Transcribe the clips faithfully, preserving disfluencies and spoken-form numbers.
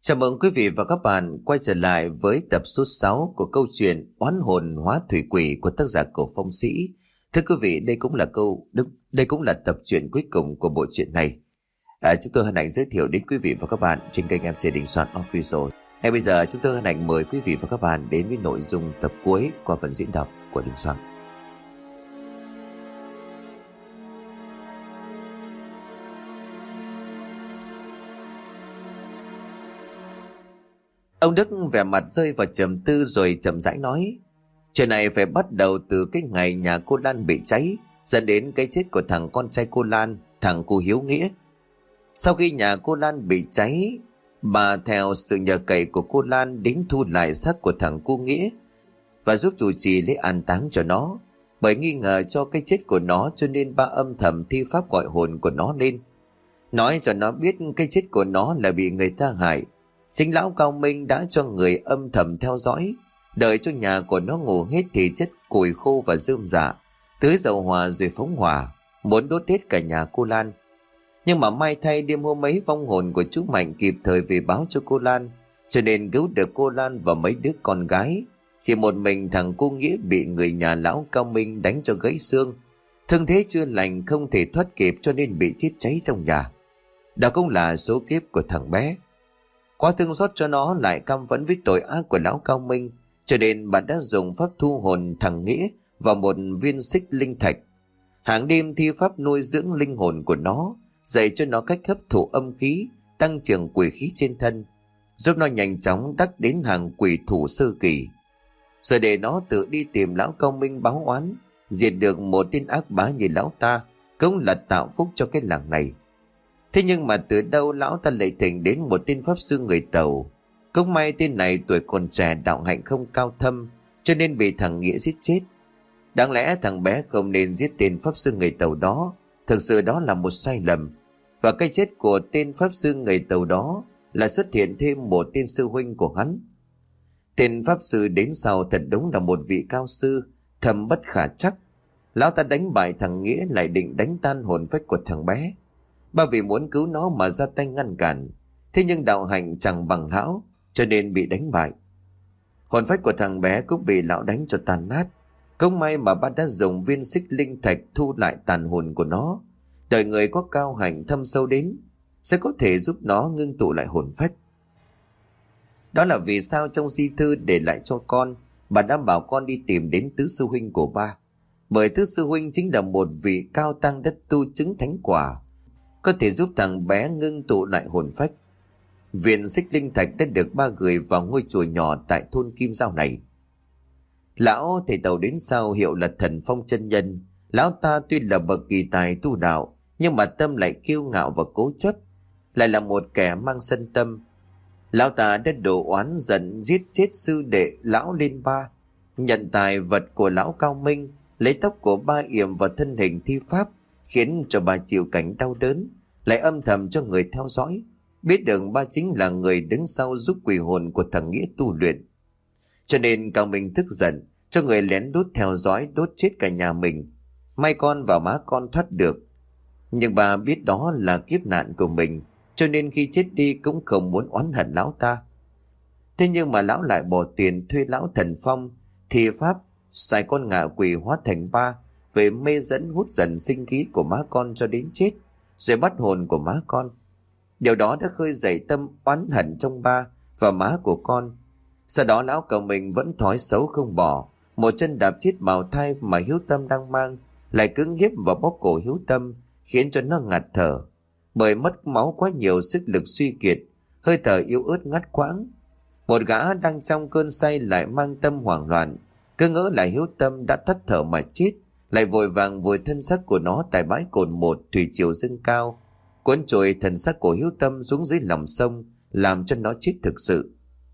Chào mừng quý vị và các bạn quay trở lại với tập số sáu của câu chuyện Oán hồn hóa thủy quỷ của tác giả Cổ Phong Sĩ. Thưa quý vị, đây cũng là câu đức, đây cũng là tập truyện cuối cùng của bộ truyện này. À, chúng tôi hân hạnh giới thiệu đến quý vị và các bạn trên kênh em xê Đình Soạn Official. Ngay bây giờ chúng tôi hân hạnh mời quý vị và các bạn đến với nội dung tập cuối qua phần diễn đọc của Đình Soạn. Ông Đức vẻ mặt rơi vào trầm tư rồi chậm rãi nói: Chuyện này phải bắt đầu từ cái ngày nhà cô Lan bị cháy, dẫn đến cái chết của thằng con trai cô Lan, thằng cu Hiếu Nghĩa. Sau khi nhà cô Lan bị cháy, bà theo sự nhờ cậy của cô Lan đến thu lại xác của thằng cu Nghĩa và giúp chủ trì lễ an táng cho nó. Bởi nghi ngờ cho cái chết của nó cho nên ba âm thầm thi pháp gọi hồn của nó lên, nói cho nó biết cái chết của nó là bị người ta hại. Chính lão Cao Minh đã cho người âm thầm theo dõi, đợi cho nhà của nó ngủ hết thì chất củi khô và rơm rạ, tưới dầu hỏa rồi phóng hỏa, muốn đốt hết cả nhà cô Lan. Nhưng mà may thay đêm hôm ấy vong hồn của chú Mạnh kịp thời về báo cho cô Lan, cho nên cứu được cô Lan và mấy đứa con gái. Chỉ một mình thằng cô Nghĩa bị người nhà lão Cao Minh đánh cho gãy xương, thương thế chưa lành không thể thoát kịp cho nên bị chết cháy trong nhà. Đó cũng là số kiếp của thằng bé. Quá thương xót cho nó lại căm phẫn với tội ác của lão Cao Minh, cho nên bà đã dùng pháp thu hồn thằng Nghĩa vào một viên xích linh thạch. Hàng đêm thi pháp nuôi dưỡng linh hồn của nó, dạy cho nó cách hấp thụ âm khí, tăng trưởng quỷ khí trên thân, giúp nó nhanh chóng đắc đến hàng quỷ thủ sơ kỳ. Rồi để nó tự đi tìm lão Cao Minh báo oán, diệt được một tên ác bá như lão ta, cũng là tạo phúc cho cái làng này. Thế nhưng mà từ đâu lão ta lại thỉnh đến một tên pháp sư người Tàu. Cũng may tên này tuổi còn trẻ, đạo hạnh không cao thâm, cho nên bị thằng Nghĩa giết chết. Đáng lẽ thằng bé không nên giết tên pháp sư người Tàu đó, thực sự đó là một sai lầm. Và cái chết của tên pháp sư người Tàu đó là xuất hiện thêm một tên sư huynh của hắn. Tên pháp sư đến sau thật đúng là một vị cao sư, thầm bất khả trắc. Lão ta đánh bại thằng Nghĩa lại định đánh tan hồn phách của thằng bé. Ba vì muốn cứu nó mà ra tay ngăn cản, thế nhưng đạo hạnh chẳng bằng lão, cho nên bị đánh bại. Hồn phách của thằng bé cũng bị lão đánh cho tàn nát. Không may mà ba đã dùng viên xích linh thạch thu lại tàn hồn của nó, đợi người có cao hạnh thâm sâu đến sẽ có thể giúp nó ngưng tụ lại hồn phách. Đó là vì sao trong di thư để lại cho con, bà đã bảo con đi tìm đến tứ sư huynh của ba, bởi tứ sư huynh chính là một vị cao tăng đất tu chứng thánh quả, có thể giúp thằng bé ngưng tụ lại hồn phách. Viên xích linh thạch đã được ba gửi vào ngôi chùa nhỏ tại thôn Kim Giao này. Lão thầy Tàu đến sau hiệu là Thần Phong chân nhân. Lão ta tuy là bậc kỳ tài tu đạo, nhưng mà tâm lại kiêu ngạo và cố chấp, lại là một kẻ mang sân tâm. Lão ta đã đổ oán giận giết chết sư đệ lão Liên Ba, nhận tài vật của lão Cao Minh, lấy tóc của ba yểm vào thân hình thi pháp, khiến cho bà chịu cảnh đau đớn, lại âm thầm cho người theo dõi, biết được ba chính là người đứng sau giúp quỷ hồn của thằng Nghĩa tu luyện. Cho nên Cao Minh tức giận, cho người lén đốt theo dõi, đốt chết cả nhà mình. May con và má con thoát được, nhưng bà biết đó là kiếp nạn của mình, cho nên khi chết đi cũng không muốn oán hận lão ta. Thế nhưng mà lão lại bỏ tiền thuê lão Thần Phong thì pháp xài con ngạ quỷ hóa thành ba, về mê dẫn hút dần sinh khí của má con cho đến chết, rồi bắt hồn của má con. Điều đó đã khơi dậy tâm oán hận trong ba và má của con. Sau đó lão cậu mình vẫn thói xấu không bỏ, một chân đạp chết bào thai mà Hiếu Tâm đang mang, lại cưỡng hiếp và bóp cổ Hiếu Tâm, khiến cho nó ngạt thở. Bởi mất máu quá nhiều, sức lực suy kiệt, hơi thở yếu ớt ngắt quãng. Một gã đang trong cơn say lại mang tâm hoảng loạn, cứ ngỡ là Hiếu Tâm đã tắt thở mà chết, lại vội vàng vùi thân xác của nó tại bãi cồn một thủy triều dâng cao, cuốn trôi thân xác của Hiếu Tâm xuống dưới lòng sông, làm cho nó chết thực sự.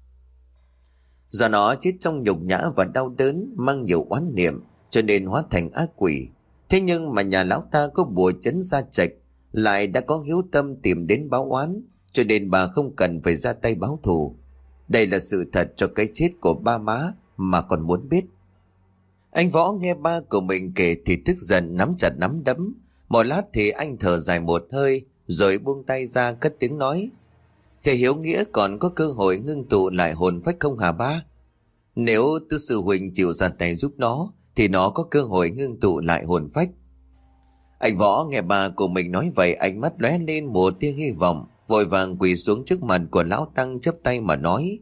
Do nó chết trong nhục nhã và đau đớn, mang nhiều oán niệm, cho nên hóa thành ác quỷ. Thế nhưng mà nhà lão ta có bùa trấn gia trạch, lại đã có Hiếu Tâm tìm đến báo oán, cho nên bà không cần phải ra tay báo thù. Đây là sự thật cho cái chết của ba má mà còn muốn biết. Anh Võ nghe ba của mình kể thì tức giận, nắm chặt nắm đấm. Một lát thì anh thở dài một hơi, rồi buông tay ra cất tiếng nói: Thầy Hiếu Nghĩa còn có cơ hội ngưng tụ lại hồn phách không hả ba? Nếu tứ sư huynh chịu ra tay giúp nó thì nó có cơ hội ngưng tụ lại hồn phách. Anh Võ nghe bà của mình nói vậy, ánh mắt lóe lên một tia hy vọng, vội vàng quỳ xuống trước mặt của lão tăng chắp tay mà nói: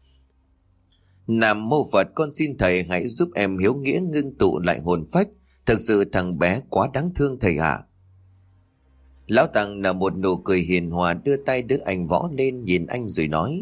Nam mô Phật, con xin thầy hãy giúp em Hiếu Nghĩa ngưng tụ lại hồn phách. Thực sự thằng bé quá đáng thương thầy ạ. Lão tăng nở một nụ cười hiền hòa, đưa tay đỡ anh Võ lên, nhìn anh rồi nói: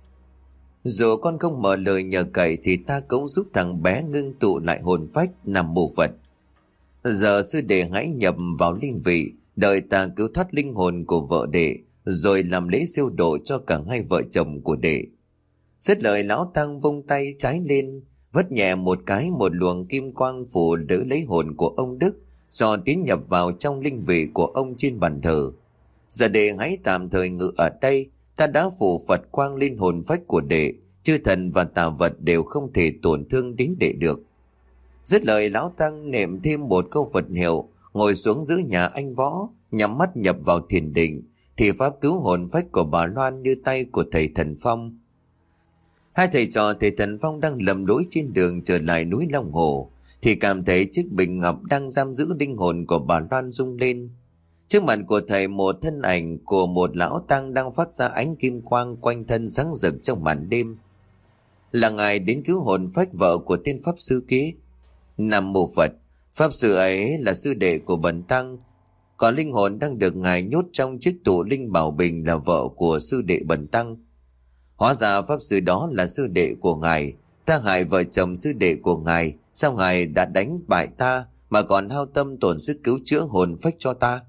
Dù con không mở lời nhờ cậy thì ta cũng giúp thằng bé ngưng tụ lại hồn phách. Nam mô Phật. Giờ sư đệ hãy nhập vào linh vị, đợi ta cứu thoát linh hồn của vợ đệ, rồi làm lễ siêu độ cho cả hai vợ chồng của đệ. Dứt lời, lão tăng vung tay trái lên, vất nhẹ một cái, một luồng kim quang phủ đỡ lấy hồn của ông Đức, do tiến nhập vào trong linh vị của ông trên bàn thờ. Giờ đệ hãy tạm thời ngự ở đây, ta đã phủ Phật quang lên hồn phách của đệ, chư thần và tà vật đều không thể tổn thương đến đệ được. Dứt lời, lão tăng niệm thêm một câu Phật hiệu, ngồi xuống giữa nhà anh Võ, nhắm mắt nhập vào thiền định, thì pháp cứu hồn phách của bà Loan như tay của thầy Thần Phong. Hai thầy trò thầy Thần Phong đang lầm lũi trên đường trở lại núi Long Hồ, thì cảm thấy chiếc bình ngọc đang giam giữ linh hồn của bà Loan rung lên. Trước mặt của thầy, một thân ảnh của một lão tăng đang phát ra ánh kim quang quanh thân sáng rực trong màn đêm. Là ngài đến cứu hồn phách vợ của tên pháp sư kia. Nam mô Phật. Pháp sư ấy là sư đệ của bần tăng, còn linh hồn đang được ngài nhốt trong chiếc tủ linh bảo bình là vợ của sư đệ bần tăng. Hóa ra pháp sư đó là sư đệ của ngài. Ta hại vợ chồng sư đệ của ngài, sao ngài đã đánh bại ta mà còn hao tâm tổn sức cứu chữa hồn phách cho ta?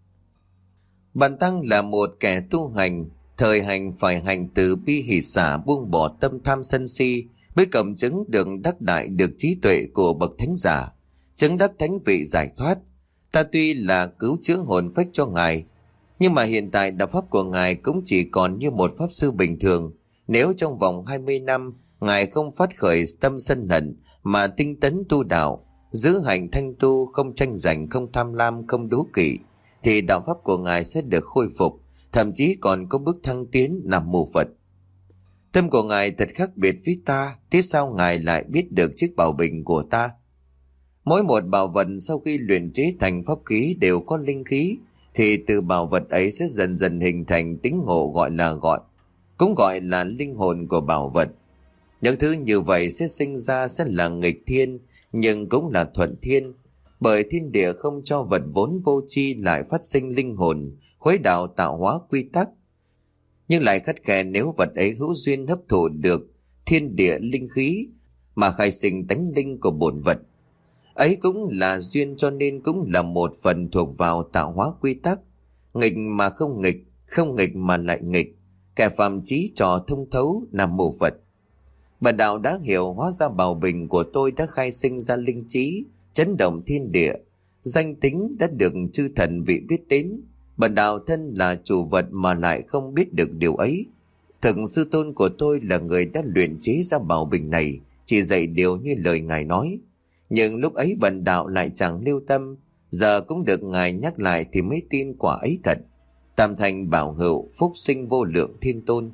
Bần tăng là một kẻ tu hành, thời hành phải hành từ bi hỷ xả, buông bỏ tâm tham sân si, mới cầm chứng được đắc đại được trí tuệ của bậc thánh giả, chứng đắc thánh vị giải thoát. Ta tuy là cứu chữa hồn phách cho ngài, nhưng mà hiện tại đạo pháp của ngài cũng chỉ còn như một pháp sư bình thường. Nếu trong vòng hai mươi năm ngài không phát khởi tâm sân hận mà tinh tấn tu đạo, giữ hành thanh tu, không tranh giành, không tham lam, không đố kỵ, thì đạo pháp của ngài sẽ được khôi phục, thậm chí còn có bước thăng tiến. Nam mô Phật. Tâm của ngài thật khác biệt với ta, thế sao ngài lại biết được chiếc bảo bình của ta? Mỗi một bảo vật sau khi luyện chế thành pháp khí đều có linh khí, thì từ bảo vật ấy sẽ dần dần hình thành tính ngộ, gọi là gọi cũng gọi là linh hồn của bảo vật. Những thứ như vậy sẽ sinh ra sẽ là nghịch thiên, nhưng cũng là thuận thiên, bởi thiên địa không cho vật vốn vô tri lại phát sinh linh hồn, khuấy đạo tạo hóa quy tắc, nhưng lại khắt khe nếu vật ấy hữu duyên hấp thụ được thiên địa linh khí mà khai sinh tánh linh của bổn vật ấy. Cũng là duyên, cho nên cũng là một phần thuộc vào tạo hóa quy tắc. Nghịch mà không nghịch, không nghịch mà lại nghịch, kẻ phàm trí trò thông thấu. Nam mô Phật. Bần đạo đã hiểu, hóa ra bảo bình của tôi đã khai sinh ra linh trí, chấn động thiên địa, danh tính đã được chư thần vị biết đến. Bần đạo thân là chủ vật mà lại không biết được điều ấy. Thực sư tôn của tôi là người đã luyện chế ra bảo bình này, chỉ dạy điều như lời ngài nói. Nhưng lúc ấy bần đạo lại chẳng lưu tâm, giờ cũng được ngài nhắc lại thì mới tin quả ấy thật. Tam thành bảo hữu, phúc sinh vô lượng thiên tôn.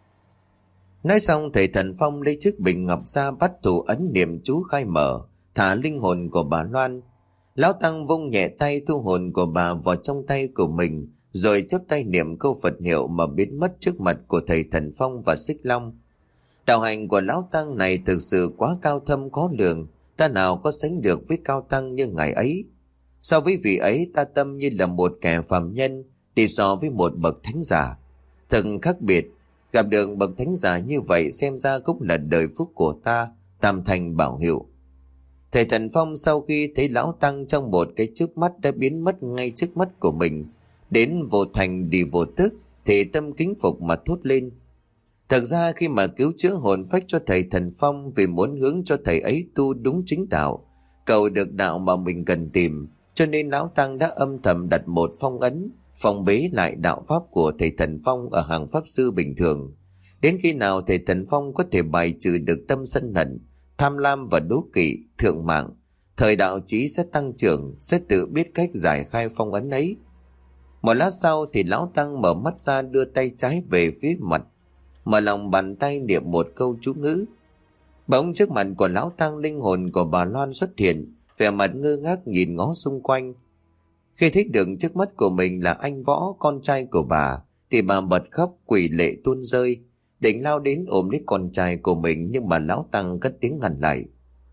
Nói xong, thầy Thần Phong lấy chiếc bình ngọc ra, bắt thủ ấn niệm chú khai mở, thả linh hồn của bà Loan. Lão tăng vung nhẹ tay thu hồn của bà vào trong tay của mình, rồi chắp tay niệm câu Phật hiệu mà biến mất trước mặt của thầy Thần Phong và Xích Long. Đạo hành của lão tăng này thực sự quá cao thâm khó lường, ta nào có sánh được với cao tăng như ngài ấy. So với vị ấy, ta tâm như là một kẻ phàm nhân đi so với một bậc thánh giả. Thật khác biệt, gặp được bậc thánh giả như vậy xem ra cũng là đời phúc của ta. Tam thành bảo hiệu. Thầy Thần Phong sau khi thấy lão tăng trong một cái chớp mắt đã biến mất ngay trước mắt của mình, đến vô thành đi vô tức, thì tâm kính phục mà thốt lên. Thật ra khi mà cứu chữa hồn phách cho thầy Thần Phong, vì muốn hướng cho thầy ấy tu đúng chính đạo, cầu được đạo mà mình cần tìm, cho nên lão tăng đã âm thầm đặt một phong ấn, phong bế lại đạo pháp của thầy Thần Phong ở hàng pháp sư bình thường. Đến khi nào thầy Thần Phong có thể bài trừ được tâm sân hận, tham lam và đố kỵ, thượng mạng, thời đạo trí sẽ tăng trưởng, sẽ tự biết cách giải khai phong ấn ấy. Một lát sau thì lão tăng mở mắt ra, đưa tay trái về phía mặt, mở lòng bàn tay niệm một câu chú ngữ. Bỗng trước mặt của lão tăng, linh hồn của bà Loan xuất hiện, vẻ mặt ngơ ngác nhìn ngó xung quanh. Khi thấy được trước mắt của mình là anh Võ, con trai của bà, thì bà bật khóc quỳ lệ tuôn rơi, định lao đến ôm lấy con trai của mình, nhưng mà lão tăng cất tiếng ngăn lại.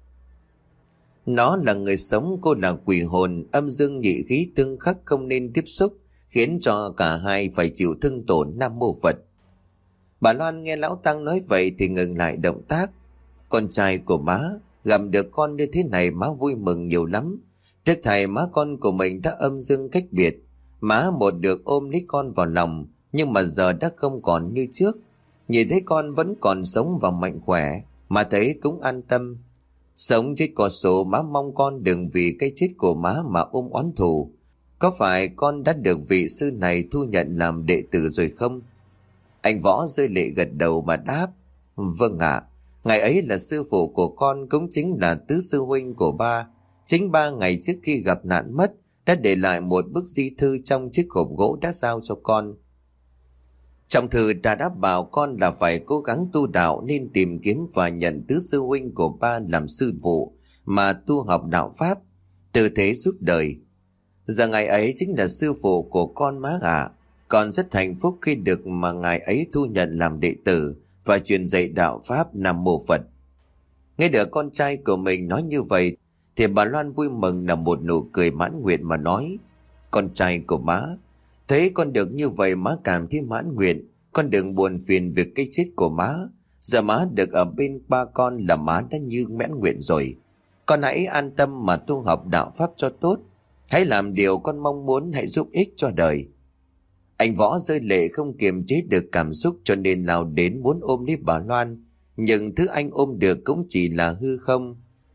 Nó là người sống, cô là quỷ hồn, âm dương nhị khí tương khắc, không nên tiếp xúc, khiến cho cả hai phải chịu thương tổn. Nam mô Phật. Bà Loan nghe lão tăng nói vậy thì ngừng lại động tác. Con trai của má gặp được con như thế này, má vui mừng nhiều lắm. Tiếc thầy má con của mình đã âm dương cách biệt, má một được ôm lấy con vào lòng, nhưng mà giờ đã không còn như trước. Nhìn thấy con vẫn còn sống và mạnh khỏe, má thấy cũng an tâm. Sống chết có số, má mong con đừng vì cái chết của má mà ôm oán thù. Có phải con đã được vị sư này thu nhận làm đệ tử rồi không? Anh Võ rơi lệ gật đầu mà đáp: Vâng ạ, ngày ấy là sư phụ của con, cũng chính là tứ sư huynh của ba. Chính ba ngày trước khi gặp nạn mất đã để lại một bức di thư trong chiếc hộp gỗ đã giao cho con. Trong thư đã đáp bảo con là phải cố gắng tu đạo, nên tìm kiếm và nhận tứ sư huynh của ba làm sư phụ mà tu học đạo pháp, từ thế giúp đời. Giờ ngày ấy chính là sư phụ của con má ạ. Con rất hạnh phúc khi được mà ngài ấy thu nhận làm đệ tử và truyền dạy đạo pháp. Nam mô Phật. Nghe được con trai của mình nói như vậy thì bà Loan vui mừng nở một nụ cười mãn nguyện mà nói: Con trai của má, thấy con được như vậy má cảm thấy mãn nguyện. Con đừng buồn phiền việc cái chết của má. Giờ má được ở bên ba con là má đã như mãn nguyện rồi. Con hãy an tâm mà tu học đạo pháp cho tốt. Hãy làm điều con mong muốn, hãy giúp ích cho đời. Anh Võ rơi lệ không kiềm chế được cảm xúc, cho nên lao đến muốn ôm lấy bà Loan. Nhưng thứ anh ôm được cũng chỉ là hư không.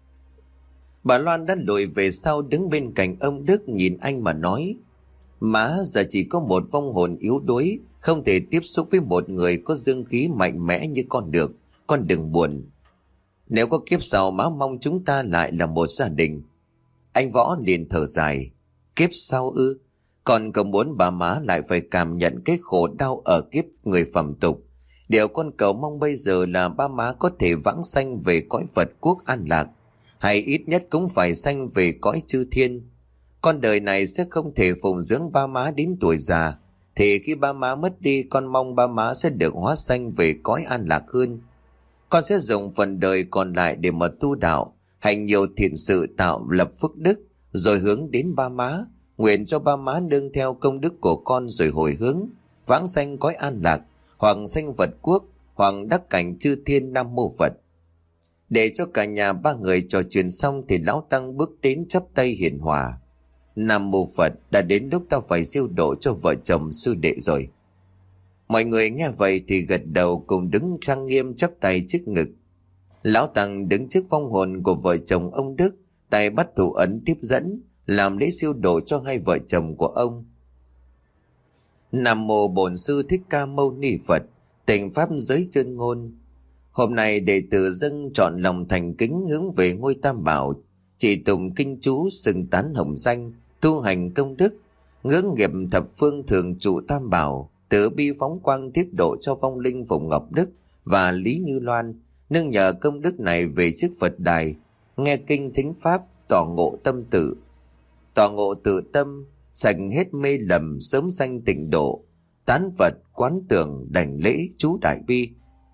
Bà Loan đã lùi về sau, đứng bên cạnh ông Đức nhìn anh mà nói: Má giờ chỉ có một vong hồn yếu đuối, không thể tiếp xúc với một người có dương khí mạnh mẽ như con được. Con đừng buồn. Nếu có kiếp sau, má mong chúng ta lại là một gia đình. Anh Võ liền thở dài: Kiếp sau ư? Con không muốn bà má lại phải cảm nhận cái khổ đau ở kiếp người phàm tục. Điều con cầu mong bây giờ là ba má có thể vãng sanh về cõi Phật quốc an lạc, hay ít nhất cũng phải sanh về cõi chư thiên. Con đời này sẽ không thể phụng dưỡng ba má đến tuổi già, thì khi ba má mất đi, con mong ba má sẽ được hóa sanh về cõi an lạc hơn. Con sẽ dùng phần đời còn lại để mà tu đạo, hành nhiều thiện sự, tạo lập phước đức, rồi hướng đến ba má, nguyện cho ba má nương theo công đức của con rồi hồi hướng, vãng sanh cõi an lạc, hoặc sanh Phật quốc, hoặc đắc cảnh chư thiên. Nam mô Phật. Để cho cả nhà ba người trò chuyện xong thì lão tăng bước đến chắp tay hiền hòa: Nam mô Phật, đã đến lúc ta phải siêu độ cho vợ chồng sư đệ rồi. Mọi người nghe vậy thì gật đầu, cùng đứng trang nghiêm chắp tay trước ngực. Lão tăng đứng trước vong hồn của vợ chồng ông Đức, tay bắt thủ ấn tiếp dẫn, làm lễ siêu độ cho hai vợ chồng của ông. Nam mô Bổn Sư Thích Ca Mâu Ni Phật. Tịnh pháp giới chân ngôn. Hôm nay đệ tử dâng trọn lòng thành kính hướng về ngôi Tam Bảo, chỉ tụng kinh chú, xưng tán hồng danh, tu hành công đức, ngưỡng nghiệp thập phương thường trụ Tam Bảo, từ bi phóng quang tiếp độ cho vong linh Phùng Ngọc Đức và Lý Như Loan, nương nhờ công đức này về trước Phật đài, nghe kinh thính pháp, tỏ ngộ tâm tự, tỏ ngộ tự tâm, sạch hết mê lầm, sớm sanh tịnh độ, tán Phật quán tưởng, đảnh lễ chú đại bi.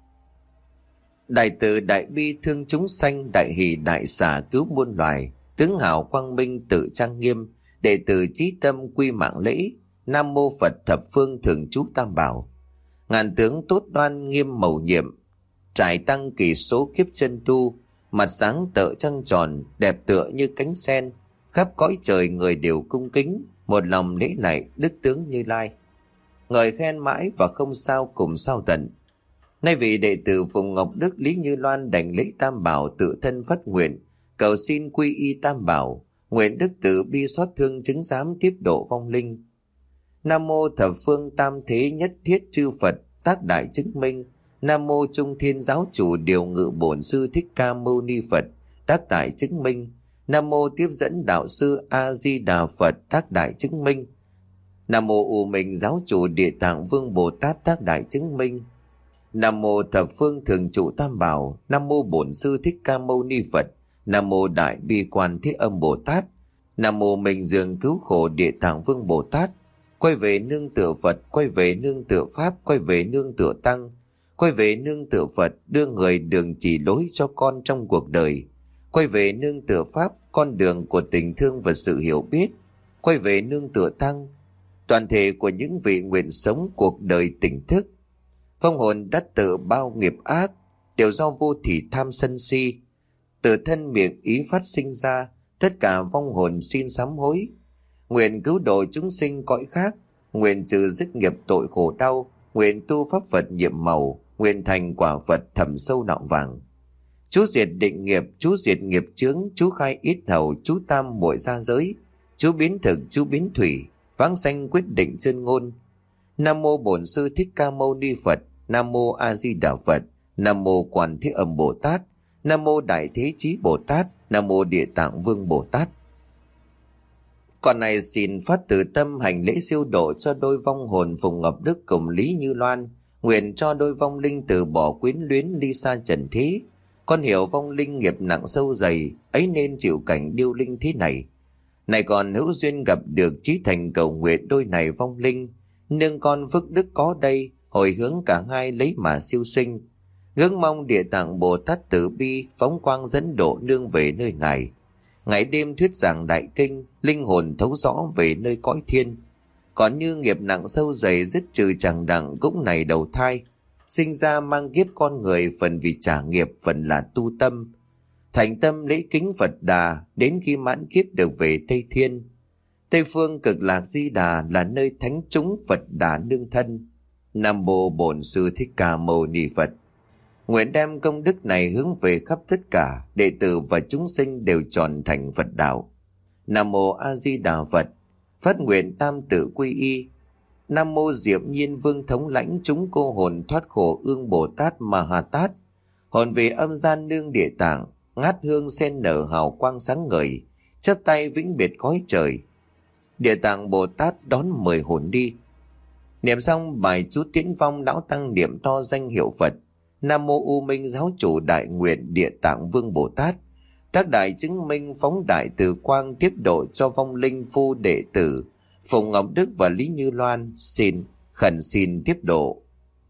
Đại từ đại bi thương chúng sanh, đại hỷ đại xả cứu muôn loài, tướng hào quang minh tự trang nghiêm, đệ tử chí tâm quy mạng lễ. Nam mô Phật thập phương thường trú Tam Bảo. Ngàn tướng tốt đoan nghiêm mầu nhiệm, trải tăng kỳ số kiếp chân tu, mặt sáng tợ trăng tròn, đẹp tựa như cánh sen, khắp cõi trời người đều cung kính, một lòng lễ lạy đức tướng Như Lai. Ngợi khen mãi và không sao cùng sao tận. Nay vị đệ tử Phùng Ngọc Đức Lý Như Loan đảnh lễ Tam Bảo, tự thân phát nguyện, cầu xin quy y Tam Bảo, nguyện đức từ bi xót thương chứng giám tiếp độ vong linh. Nam mô thập phương tam thế nhất thiết chư Phật tác đại chứng minh. Nam mô Trung Thiên Giáo Chủ Điều Ngự Bổn Sư Thích Ca Mâu Ni Phật tác đại chứng minh. Nam mô Tiếp Dẫn Đạo Sư A Di Đà Phật tác đại chứng minh. Nam mô U Minh Giáo Chủ Địa Tạng Vương Bồ Tát Tác Đại Chứng Minh. Nam mô Thập Phương Thường Trụ Tam Bảo. Nam mô Bổn Sư Thích Ca Mâu Ni Phật. Nam mô Đại Bi Quan Thế Âm Bồ Tát. Nam mô Minh Dương Cứu Khổ Địa Tạng Vương Bồ Tát. Quay về nương tựa Phật, quay về nương tựa Pháp, quay về nương tựa Tăng, quay về nương tựa Phật, đưa người đường chỉ lối cho con trong cuộc đời. Quay về nương tựa Pháp, con đường của tình thương và sự hiểu biết. Quay về nương tựa Tăng, toàn thể của những vị nguyện sống cuộc đời tỉnh thức. Vong hồn đã tự bao nghiệp ác, đều do vô thị tham sân si, từ thân miệng ý phát sinh ra. Tất cả vong hồn xin sám hối, nguyện cứu độ chúng sinh cõi khác, nguyện trừ dứt nghiệp tội khổ đau, nguyện tu pháp Phật nhiệm màu, nguyện thành quả Phật thẳm sâu đạo vàng. Chú diệt định nghiệp, chú diệt nghiệp chướng, chú khai ít hầu, chú tam muội gia giới, chú biến thực, chú biến thủy, vãng sanh quyết định chân ngôn. Nam mô Bổn Sư Thích Ca Mâu Ni Phật. Nam mô A Di Đà Phật. Nam mô Quan Thế Âm Bồ Tát. Nam mô Đại Thế Chí Bồ Tát. Nam mô Địa Tạng Vương Bồ Tát. Còn này xin phát từ tâm hành lễ siêu độ cho đôi vong hồn Phùng Ngọc Đức cùng Lý Như Loan, nguyện cho đôi vong linh từ bỏ quyến luyến ly xa trần thế. Con hiểu vong linh nghiệp nặng sâu dày, ấy nên chịu cảnh điêu linh thế này. Này còn hữu duyên gặp được chí thành cầu nguyện đôi này vong linh, nương con phước đức có đây, hồi hướng cả hai lấy mà siêu sinh. Ngưỡng mong Địa Tạng Bồ Tát từ bi phóng quang dẫn độ nương về nơi ngài. Ngày đêm thuyết giảng đại kinh, linh hồn thấu rõ về nơi cõi thiên. Còn như nghiệp nặng sâu dày dứt trừ chẳng đặng cũng này đầu thai, sinh ra mang kiếp con người, phần vì trả nghiệp, phần là tu tâm. Thành tâm lễ kính Phật Đà, đến khi mãn kiếp được về Tây Thiên. Tây phương Cực Lạc Di Đà là nơi thánh chúng Phật Đà nương thân. Nam mô Bổn Sư Thích Ca Mâu Ni Phật. Nguyện đem công đức này hướng về khắp tất cả đệ tử và chúng sinh đều tròn thành Phật đạo. Nam mô A Di Đà Phật. Phát nguyện tam tự quy y. Nam mô Diệp Nhiên Vương thống lãnh chúng cô hồn thoát khổ ương Bồ Tát Ma Ha Tát. Hồn về âm gian nương địa tạng, ngát hương sen nở hào quang sáng ngời, chắp tay vĩnh biệt khói trời. Địa Tạng Bồ Tát đón mời hồn đi. Niệm xong bài chú tiễn vong, lão tăng niệm to danh hiệu Phật. Nam mô U Minh Giáo Chủ Đại Nguyện Địa Tạng Vương Bồ Tát. Tác đại chứng minh phóng đại từ quang, tiếp độ cho vong linh phu đệ tử Phùng Ngọc Đức và Lý Như Loan, xin khẩn xin tiếp độ.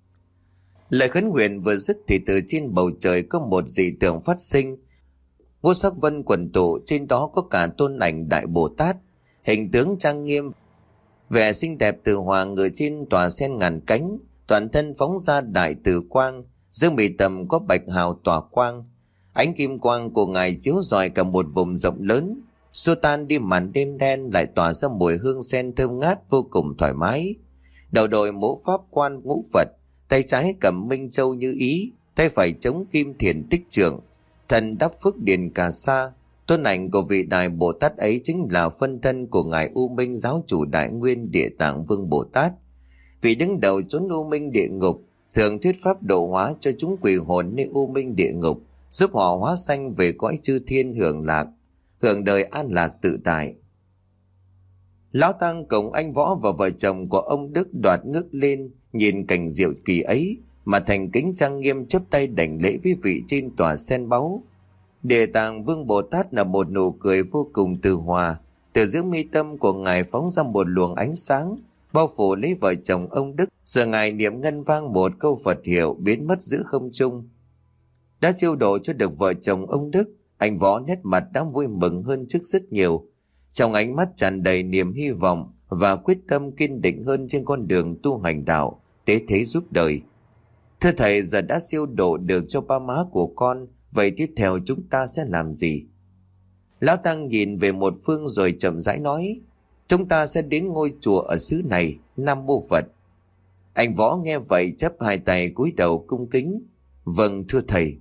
Lời khấn nguyện vừa dứt thì từ trên bầu trời có một dị tượng phát sinh. Ngũ sắc vân quần tụ, trên đó có cả tôn ảnh Đại Bồ Tát, hình tướng trang nghiêm, vẻ xinh đẹp từ hoàng ngự trên tòa sen ngàn cánh, toàn thân phóng ra đại từ quang, giữa mì tầm có bạch hào tỏa quang. Ánh kim quang của ngài chiếu rọi cả một vùng rộng lớn, xua tan đi màn đêm đen, lại tỏa ra mùi hương sen thơm ngát vô cùng thoải mái. Đầu đội mũ pháp quan ngũ Phật, tay trái cầm minh châu như ý, tay phải chống kim thiền tích trượng, thần đắp phước điền cà sa. Tôn ảnh của vị Đại Bồ Tát ấy chính là phân thân của ngài U Minh Giáo Chủ Đại Nguyên Địa Tạng Vương Bồ Tát, vị đứng đầu chốn U Minh địa ngục, thường thuyết pháp độ hóa cho chúng quỷ hồn nơi U Minh địa ngục, giúp họ hóa sanh về cõi chư thiên hưởng lạc, hưởng đời an lạc tự tại. Lão tăng cùng anh Võ và vợ chồng của ông Đức đoạt ngước lên, nhìn cảnh diệu kỳ ấy mà thành kính trang nghiêm chắp tay đảnh lễ với vị trên tòa sen báu. Địa Tạng Vương Bồ Tát là một nụ cười vô cùng từ hòa, từ giữa mi tâm của ngài phóng ra một luồng ánh sáng, bao phủ lấy vợ chồng ông Đức, rồi ngài niệm ngân vang một câu Phật hiệu biến mất giữa không trung. Đã chiêu độ cho được vợ chồng ông Đức, anh Võ nét mặt đang vui mừng hơn trước rất nhiều, trong ánh mắt tràn đầy niềm hy vọng và quyết tâm kiên định hơn trên con đường tu hành đạo, tế thế giúp đời. Thưa thầy, giờ đã siêu độ được cho ba má của con, vậy tiếp theo chúng ta sẽ làm gì? Lão tăng nhìn về một phương rồi chậm rãi nói, chúng ta sẽ đến ngôi chùa ở xứ này. Nam mô Phật. Anh Võ nghe vậy chắp hai tay cúi đầu cung kính, vâng thưa thầy.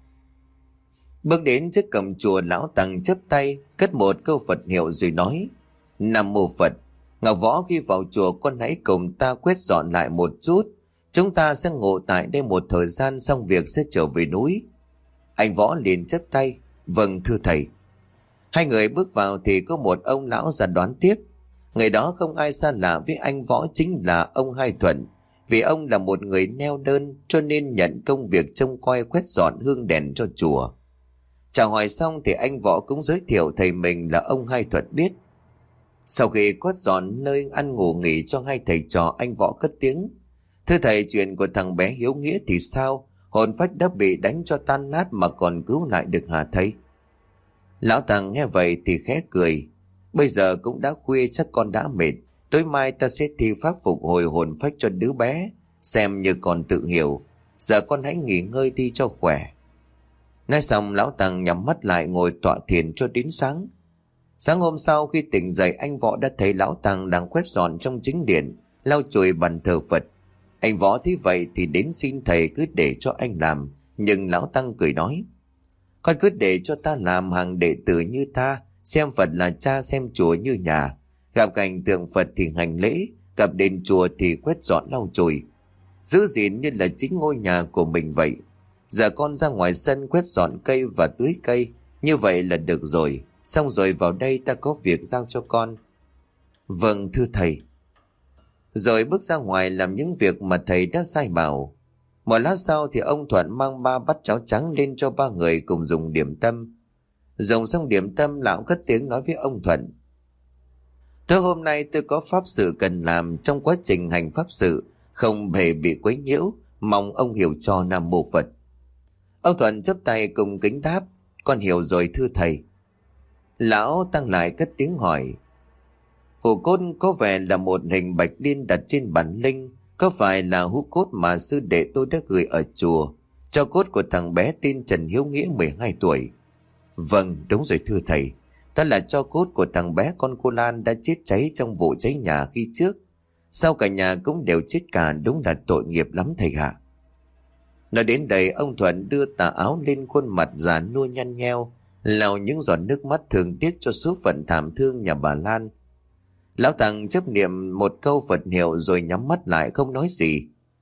Bước đến trước cổng chùa, lão tăng chắp tay cất một câu Phật hiệu rồi nói, Nam mô Phật. Ngọc Võ, khi vào chùa con hãy cùng ta quét dọn lại một chút, chúng ta sẽ ngộ tại đây một thời gian, xong việc sẽ trở về núi. Anh Võ liền chắp tay, vâng thưa thầy. Hai người bước vào thì có một ông lão ra đón tiếp. Người đó không ai xa lạ với anh Võ, chính là ông Hai Thuận. Vì ông là một người neo đơn cho nên nhận công việc trông coi quét dọn hương đèn cho chùa. Chào hỏi xong thì anh Võ cũng giới thiệu thầy mình là ông Hai Thuận biết. Sau khi quét dọn nơi ăn ngủ nghỉ cho hai thầy trò, anh Võ cất tiếng: "Thưa thầy, chuyện của thằng bé Hiếu Nghĩa thì sao? Hồn phách đã bị đánh cho tan nát mà còn cứu lại được hả thầy?" Lão Tăng nghe vậy thì khẽ cười: "Bây giờ cũng đã khuya, chắc con đã mệt. Tối mai ta sẽ thi pháp phục hồi hồn phách cho đứa bé, xem như còn tự hiểu. Giờ con hãy nghỉ ngơi đi cho khỏe." Nói xong lão Tăng nhắm mắt lại ngồi tọa thiền cho đến sáng. Sáng hôm sau khi tỉnh dậy, anh Võ đã thấy lão Tăng đang quét dọn trong chính điện, lau chùi bàn thờ Phật. Anh Võ thấy vậy thì đến xin thầy cứ để cho anh làm, nhưng lão Tăng cười nói: "Con cứ để cho ta làm, hàng đệ tử như ta, xem Phật là cha, xem chùa như nhà. Gặp cảnh tượng Phật thì hành lễ, gặp đền chùa thì quét dọn lau chùi, giữ gìn như là chính ngôi nhà của mình vậy. Giờ con ra ngoài sân quét dọn cây và tưới cây, như vậy là được rồi. Xong rồi vào đây ta có việc giao cho con." "Vâng thưa thầy." Rồi bước ra ngoài làm những việc mà thầy đã sai bảo. Một lát sau thì ông Thuận mang ba bát cháo trắng lên cho ba người cùng dùng điểm tâm. Dùng xong điểm tâm, lão cất tiếng nói với ông Thuận: "Tối hôm nay tôi có pháp sự cần làm, trong quá trình hành pháp sự không hề bị quấy nhiễu, mong ông hiểu cho, Nam Mô Phật." Ông Thuận chắp tay cùng kính đáp: "Con hiểu rồi thưa thầy." Lão Tăng lại cất tiếng hỏi: "Hũ cốt có vẻ là một hình bạch liên đặt trên bản linh, có phải là hũ cốt mà sư đệ tôi đã gửi ở chùa, cho cốt của thằng bé tên Trần Hiếu Nghĩa mười hai tuổi?" "Vâng đúng rồi thưa thầy, đó là cho cốt của thằng bé con cô Lan đã chết cháy trong vụ cháy nhà khi trước. Sau cả nhà cũng đều chết cả, đúng là tội nghiệp lắm thầy ạ." Nói đến đây, ông Thuận đưa tà áo lên khuôn mặt già nua nhăn nheo, lau những giọt nước mắt thương tiếc cho số phận thảm thương nhà bà Lan. Lão Tăng chấp niệm một câu Phật hiệu rồi nhắm mắt lại không nói gì.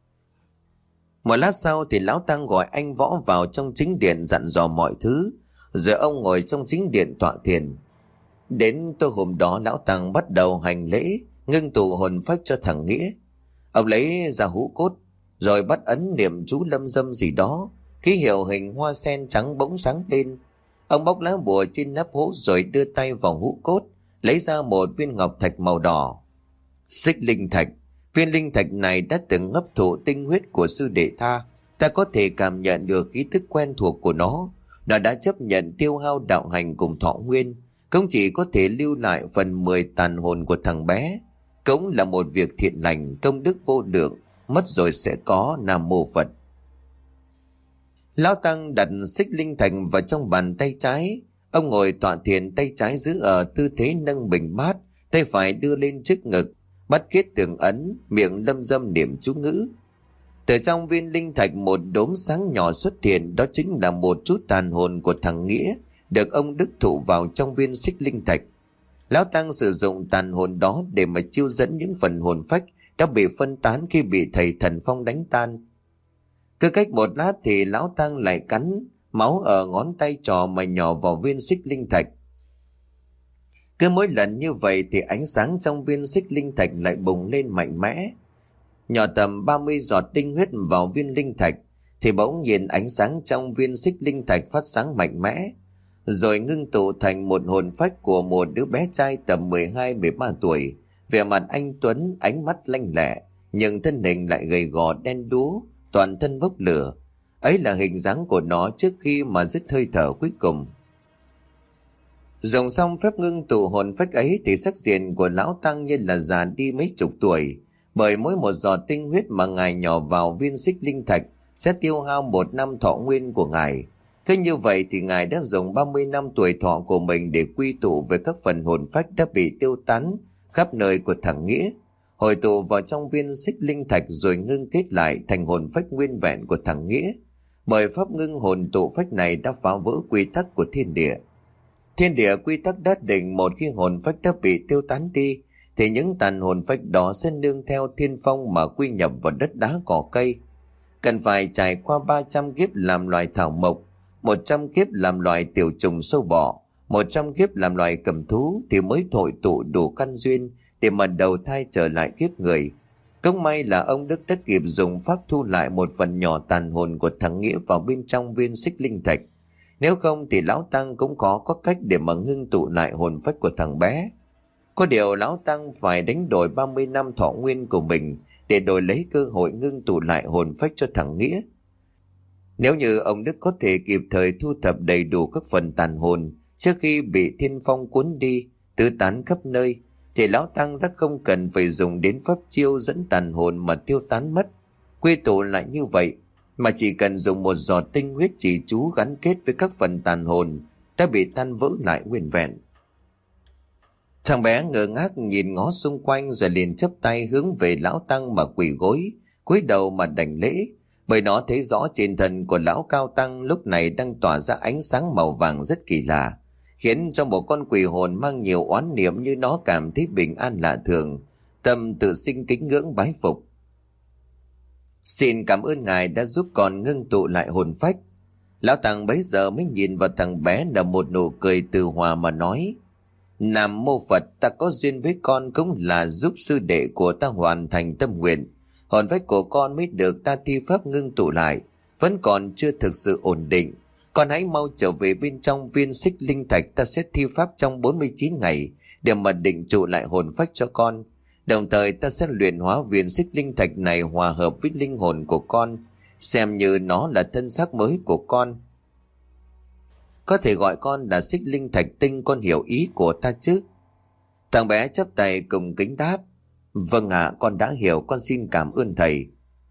Một lát sau thì lão Tăng gọi anh Võ vào trong chính điện dặn dò mọi thứ, rồi ông ngồi trong chính điện tọa thiền. Đến tối hôm đó, lão Tăng bắt đầu hành lễ ngưng tụ hồn phách cho thằng Nghĩa. Ông lấy ra hũ cốt rồi bắt ấn niệm chú lâm dâm gì đó, ký hiệu hình hoa sen trắng bỗng sáng lên. Ông bóc lá bùa trên nắp hũ rồi đưa tay vào hũ cốt, lấy ra một viên ngọc thạch màu đỏ. Xích linh thạch. Viên linh thạch này đã từng hấp thụ tinh huyết của sư đệ ta, ta có thể cảm nhận được khí tức quen thuộc của nó. Nó đã chấp nhận tiêu hao đạo hành cùng thọ nguyên, cũng chỉ có thể lưu lại phần mười tàn hồn của thằng bé. Cũng là một việc thiện lành, công đức vô lượng, mất rồi sẽ có, Nam Mô Phật. Lão Tăng đặt xích linh thạch vào trong bàn tay trái. Ông ngồi tọa thiền, tay trái giữ ở tư thế nâng bình bát, tay phải đưa lên trước ngực, bắt kết tường ấn, miệng lâm dâm niệm chú ngữ. Từ trong viên linh thạch một đốm sáng nhỏ xuất hiện, đó chính là một chút tàn hồn của thằng Nghĩa, được ông Đức thụ vào trong viên xích linh thạch. Lão Tăng sử dụng tàn hồn đó để mà chiêu dẫn những phần hồn phách đã bị phân tán khi bị thầy Thần Phong đánh tan. Cứ cách một lát thì lão Tăng lại cắn máu ở ngón tay trò mà nhỏ vào viên xích linh thạch. Cứ mỗi lần như vậy thì ánh sáng trong viên xích linh thạch lại bùng lên mạnh mẽ. Nhỏ tầm ba mươi giọt tinh huyết vào viên linh thạch thì bỗng nhiên ánh sáng trong viên xích linh thạch phát sáng mạnh mẽ, rồi ngưng tụ thành một hồn phách của một đứa bé trai tầm mười hai mười ba tuổi, vẻ mặt anh tuấn, ánh mắt lanh lẹ, nhưng thân hình lại gầy gò đen đúa, toàn thân bốc lửa. Ấy là hình dáng của nó trước khi mà dứt hơi thở cuối cùng. Dùng xong phép ngưng tụ hồn phách ấy thì sắc diện của lão Tăng như là già đi mấy chục tuổi, bởi mỗi một giọt tinh huyết mà ngài nhỏ vào viên xích linh thạch sẽ tiêu hao một năm thọ nguyên của ngài. Thế như vậy thì ngài đã dùng ba mươi năm tuổi thọ của mình để quy tụ về các phần hồn phách đã bị tiêu tán khắp nơi của thằng Nghĩa, hội tụ vào trong viên xích linh thạch rồi ngưng kết lại thành hồn phách nguyên vẹn của thằng Nghĩa. Bởi pháp ngưng hồn tụ phách này đã phá vỡ quy tắc của thiên địa. Thiên địa quy tắc đã định, một khi hồn phách đã bị tiêu tán đi thì những tàn hồn phách đó sẽ nương theo thiên phong mà quy nhập vào đất đá cỏ cây. Cần phải trải qua ba trăm kiếp làm loài thảo mộc, một trăm kiếp làm loài tiểu trùng sâu bọ, một trăm kiếp làm loài cầm thú thì mới thổi tụ đủ căn duyên để mà đầu thai trở lại kiếp người. Cũng may là ông Đức đã kịp dùng pháp thu lại một phần nhỏ tàn hồn của thằng Nghĩa vào bên trong viên xích linh thạch. Nếu không thì lão Tăng cũng có có cách để mà ngưng tụ lại hồn phách của thằng bé. Có điều lão Tăng phải đánh đổi ba mươi năm thọ nguyên của mình để đổi lấy cơ hội ngưng tụ lại hồn phách cho thằng Nghĩa. Nếu như ông Đức có thể kịp thời thu thập đầy đủ các phần tàn hồn trước khi bị thiên phong cuốn đi, tứ tán khắp nơi, thì lão Tăng rất không cần phải dùng đến pháp chiêu dẫn tàn hồn mà tiêu tán mất. Quy tụ lại như vậy, mà chỉ cần dùng một giọt tinh huyết chỉ chú gắn kết với các phần tàn hồn đã bị tan vỡ lại nguyên vẹn. Thằng bé ngơ ngác nhìn ngó xung quanh rồi liền chắp tay hướng về lão Tăng mà quỳ gối, cúi đầu mà đảnh lễ, bởi nó thấy rõ trên thân của lão Cao Tăng lúc này đang tỏa ra ánh sáng màu vàng rất kỳ lạ, khiến cho một con quỷ hồn mang nhiều oán niệm như nó cảm thấy bình an lạ thường, tâm tự sinh kính ngưỡng bái phục. Xin cảm ơn ngài đã giúp con ngưng tụ lại hồn phách. Lão Tăng bấy giờ mới nhìn vào thằng bé nở một nụ cười từ hòa mà nói: Nam mô Phật, ta có duyên với con cũng là giúp sư đệ của ta hoàn thành tâm nguyện. Hồn phách của con mới được ta thi pháp ngưng tụ lại, vẫn còn chưa thực sự ổn định. Con hãy mau trở về bên trong viên xích linh thạch, ta sẽ thi pháp trong bốn mươi chín ngày để mà định trụ lại hồn phách cho con. Đồng thời ta sẽ luyện hóa viên xích linh thạch này hòa hợp với linh hồn của con, xem như nó là thân xác mới của con. Có thể gọi con là xích linh thạch tinh, con hiểu ý của ta chứ? Thằng bé chắp tay cùng kính đáp: Vâng ạ, con đã hiểu, con xin cảm ơn thầy.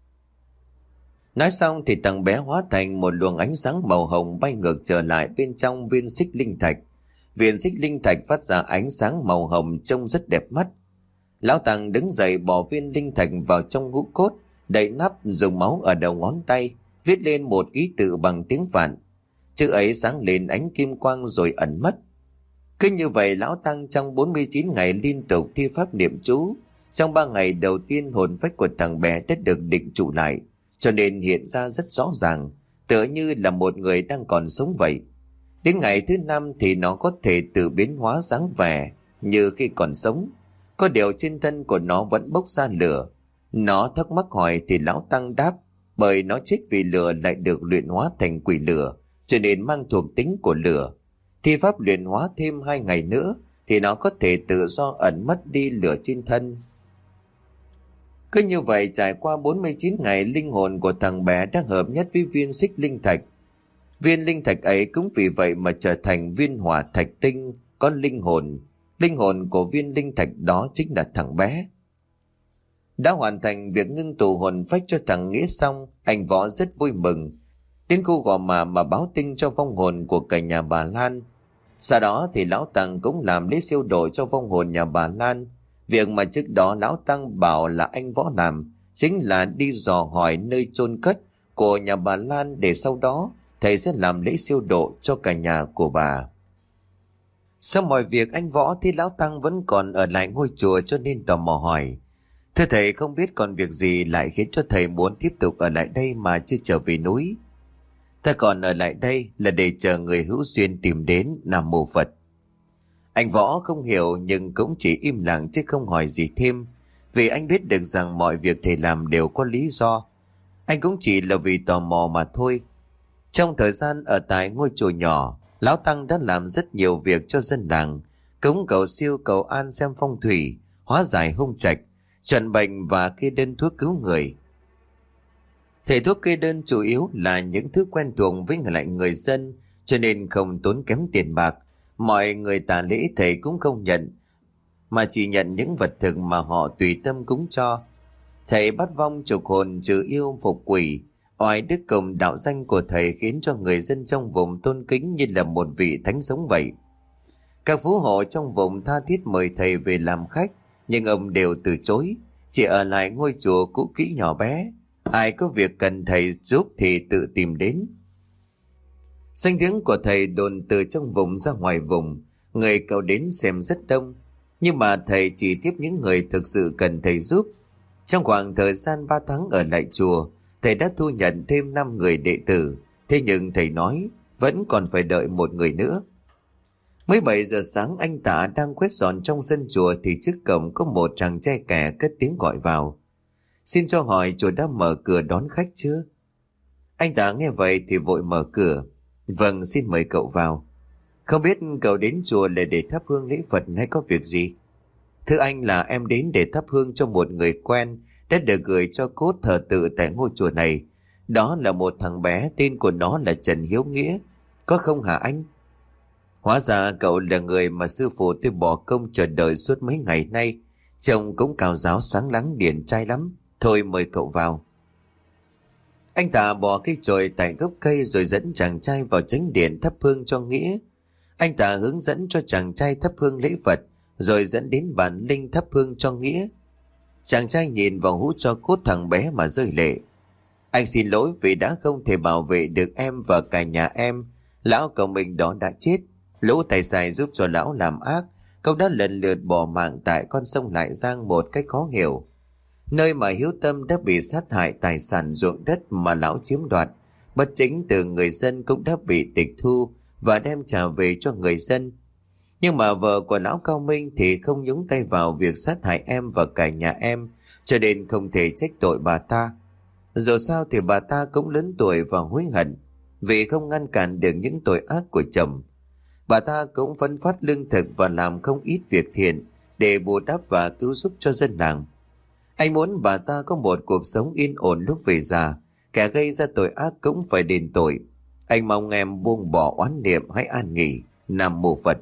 Nói xong thì thằng bé hóa thành một luồng ánh sáng màu hồng bay ngược trở lại bên trong viên xích linh thạch. Viên xích linh thạch phát ra ánh sáng màu hồng trông rất đẹp mắt. Lão Tăng đứng dậy bỏ viên linh thạch vào trong ngũ cốt, đậy nắp, dùng máu ở đầu ngón tay viết lên một ký tự bằng tiếng Phạn. Chữ ấy sáng lên ánh kim quang rồi ẩn mất. Cứ như vậy lão Tăng trong bốn mươi chín ngày liên tục thi pháp niệm chú. Trong ba ngày đầu tiên hồn phách của thằng bé đã được định trụ lại, cho nên hiện ra rất rõ ràng, tựa như là một người đang còn sống vậy. Đến ngày thứ năm thì nó có thể tự biến hóa dáng vẻ như khi còn sống. Có điều trên thân của nó vẫn bốc ra lửa. Nó thắc mắc hỏi thì lão Tăng đáp, bởi nó chết vì lửa lại được luyện hóa thành quỷ lửa, cho nên mang thuộc tính của lửa. Thi pháp luyện hóa thêm hai ngày nữa thì nó có thể tự do ẩn mất đi lửa trên thân. Cứ như vậy trải qua bốn mươi chín ngày, linh hồn của thằng bé đã hợp nhất với viên xích linh thạch. Viên linh thạch ấy cũng vì vậy mà trở thành viên hỏa thạch tinh có linh hồn. Linh hồn của viên linh thạch đó chính là thằng bé. Đã hoàn thành việc ngưng tụ hồn phách cho thằng Nghĩa xong, anh Võ rất vui mừng. Đến khu Gò Mả mà báo tin cho vong hồn của cả nhà bà Lan. Sau đó thì lão Tăng cũng làm lễ siêu độ cho vong hồn nhà bà Lan. Việc mà trước đó lão Tăng bảo là anh Võ làm chính là đi dò hỏi nơi chôn cất của nhà bà Lan, để sau đó thầy sẽ làm lễ siêu độ cho cả nhà của bà. Sau mọi việc, anh Võ thì lão Tăng vẫn còn ở lại ngôi chùa, cho nên tò mò hỏi: Thưa thầy, không biết còn việc gì lại khiến cho thầy muốn tiếp tục ở lại đây mà chưa trở về núi? Ta còn ở lại đây là để chờ người hữu duyên tìm đến. Nam mô Phật. Anh Võ không hiểu nhưng cũng chỉ im lặng chứ không hỏi gì thêm, vì anh biết được rằng mọi việc thầy làm đều có lý do. Anh cũng chỉ là vì tò mò mà thôi. Trong thời gian ở tại ngôi chùa nhỏ, lão Tăng đã làm rất nhiều việc cho dân làng, cúng cầu siêu cầu an, xem phong thủy, hóa giải hung trạch, chuẩn bệnh và kê đơn thuốc cứu người. Thầy thuốc kê đơn chủ yếu là những thứ quen thuộc với lại người dân, cho nên không tốn kém tiền bạc. Mọi người tạ lễ thầy cũng không nhận, mà chỉ nhận những vật thực mà họ tùy tâm cúng cho. Thầy bắt vong trục hồn, trừ yêu phục quỷ. Oai đức cùng đạo danh của thầy khiến cho người dân trong vùng tôn kính như là một vị thánh sống vậy. Các phú hộ trong vùng tha thiết mời thầy về làm khách, nhưng ông đều từ chối, chỉ ở lại ngôi chùa cũ kỹ nhỏ bé. Ai có việc cần thầy giúp thì tự tìm đến. Danh tiếng của thầy đồn từ trong vùng ra ngoài vùng, người cầu đến xem rất đông, nhưng mà thầy chỉ tiếp những người thực sự cần thầy giúp. Trong khoảng thời gian ba tháng ở lại chùa, thầy đã thu nhận thêm năm người đệ tử, thế nhưng thầy nói vẫn còn phải đợi một người nữa. Mới bảy giờ sáng anh Tạ đang quét dọn trong sân chùa thì trước cổng có một chàng trai kẻ cất tiếng gọi vào. Xin cho hỏi chùa đã mở cửa đón khách chưa? Anh Tạ nghe vậy thì vội mở cửa. Vâng, xin mời cậu vào. Không biết cậu đến chùa là để thắp hương lễ Phật hay có việc gì? Thưa anh, là em đến để thắp hương cho một người quen đã được gửi cho cốt thờ tự tại ngôi chùa này. Đó là một thằng bé, tên của nó là Trần Hiếu Nghĩa. Có không hả anh? Hóa ra cậu là người mà sư phụ tôi bỏ công chờ đợi suốt mấy ngày nay. Trông cũng cào giáo sáng láng điển trai lắm. Thôi mời cậu vào. Anh Tạ bỏ cây chổi tại gốc cây rồi dẫn chàng trai vào chánh điện thắp hương cho Nghĩa. Anh Tạ hướng dẫn cho chàng trai thắp hương lễ Phật, rồi dẫn đến bàn linh thắp hương cho Nghĩa. Chàng trai nhìn vào hũ cho cốt thằng bé mà rơi lệ. Anh xin lỗi vì đã không thể bảo vệ được em và cả nhà em. Lão cậu mình đó đã chết. Lũ tài xài giúp cho lão làm ác. Cậu đã lần lượt bỏ mạng tại con sông Lại Giang một cách khó hiểu. Nơi mà hiếu tâm đã bị sát hại, tài sản ruộng đất mà lão chiếm đoạt, bất chính từ người dân cũng đã bị tịch thu và đem trả về cho người dân. Nhưng mà vợ của lão Cao Minh thì không nhúng tay vào việc sát hại em và cả nhà em, cho nên không thể trách tội bà ta. Dù sao thì bà ta cũng lớn tuổi và hối hận vì không ngăn cản được những tội ác của chồng. Bà ta cũng phân phát lương thực và làm không ít việc thiện để bù đắp và cứu giúp cho dân làng. Anh muốn bà ta có một cuộc sống yên ổn lúc về già. Kẻ gây ra tội ác cũng phải đền tội. Anh mong em buông bỏ oán niệm, hãy an nghỉ. Nam mô Phật.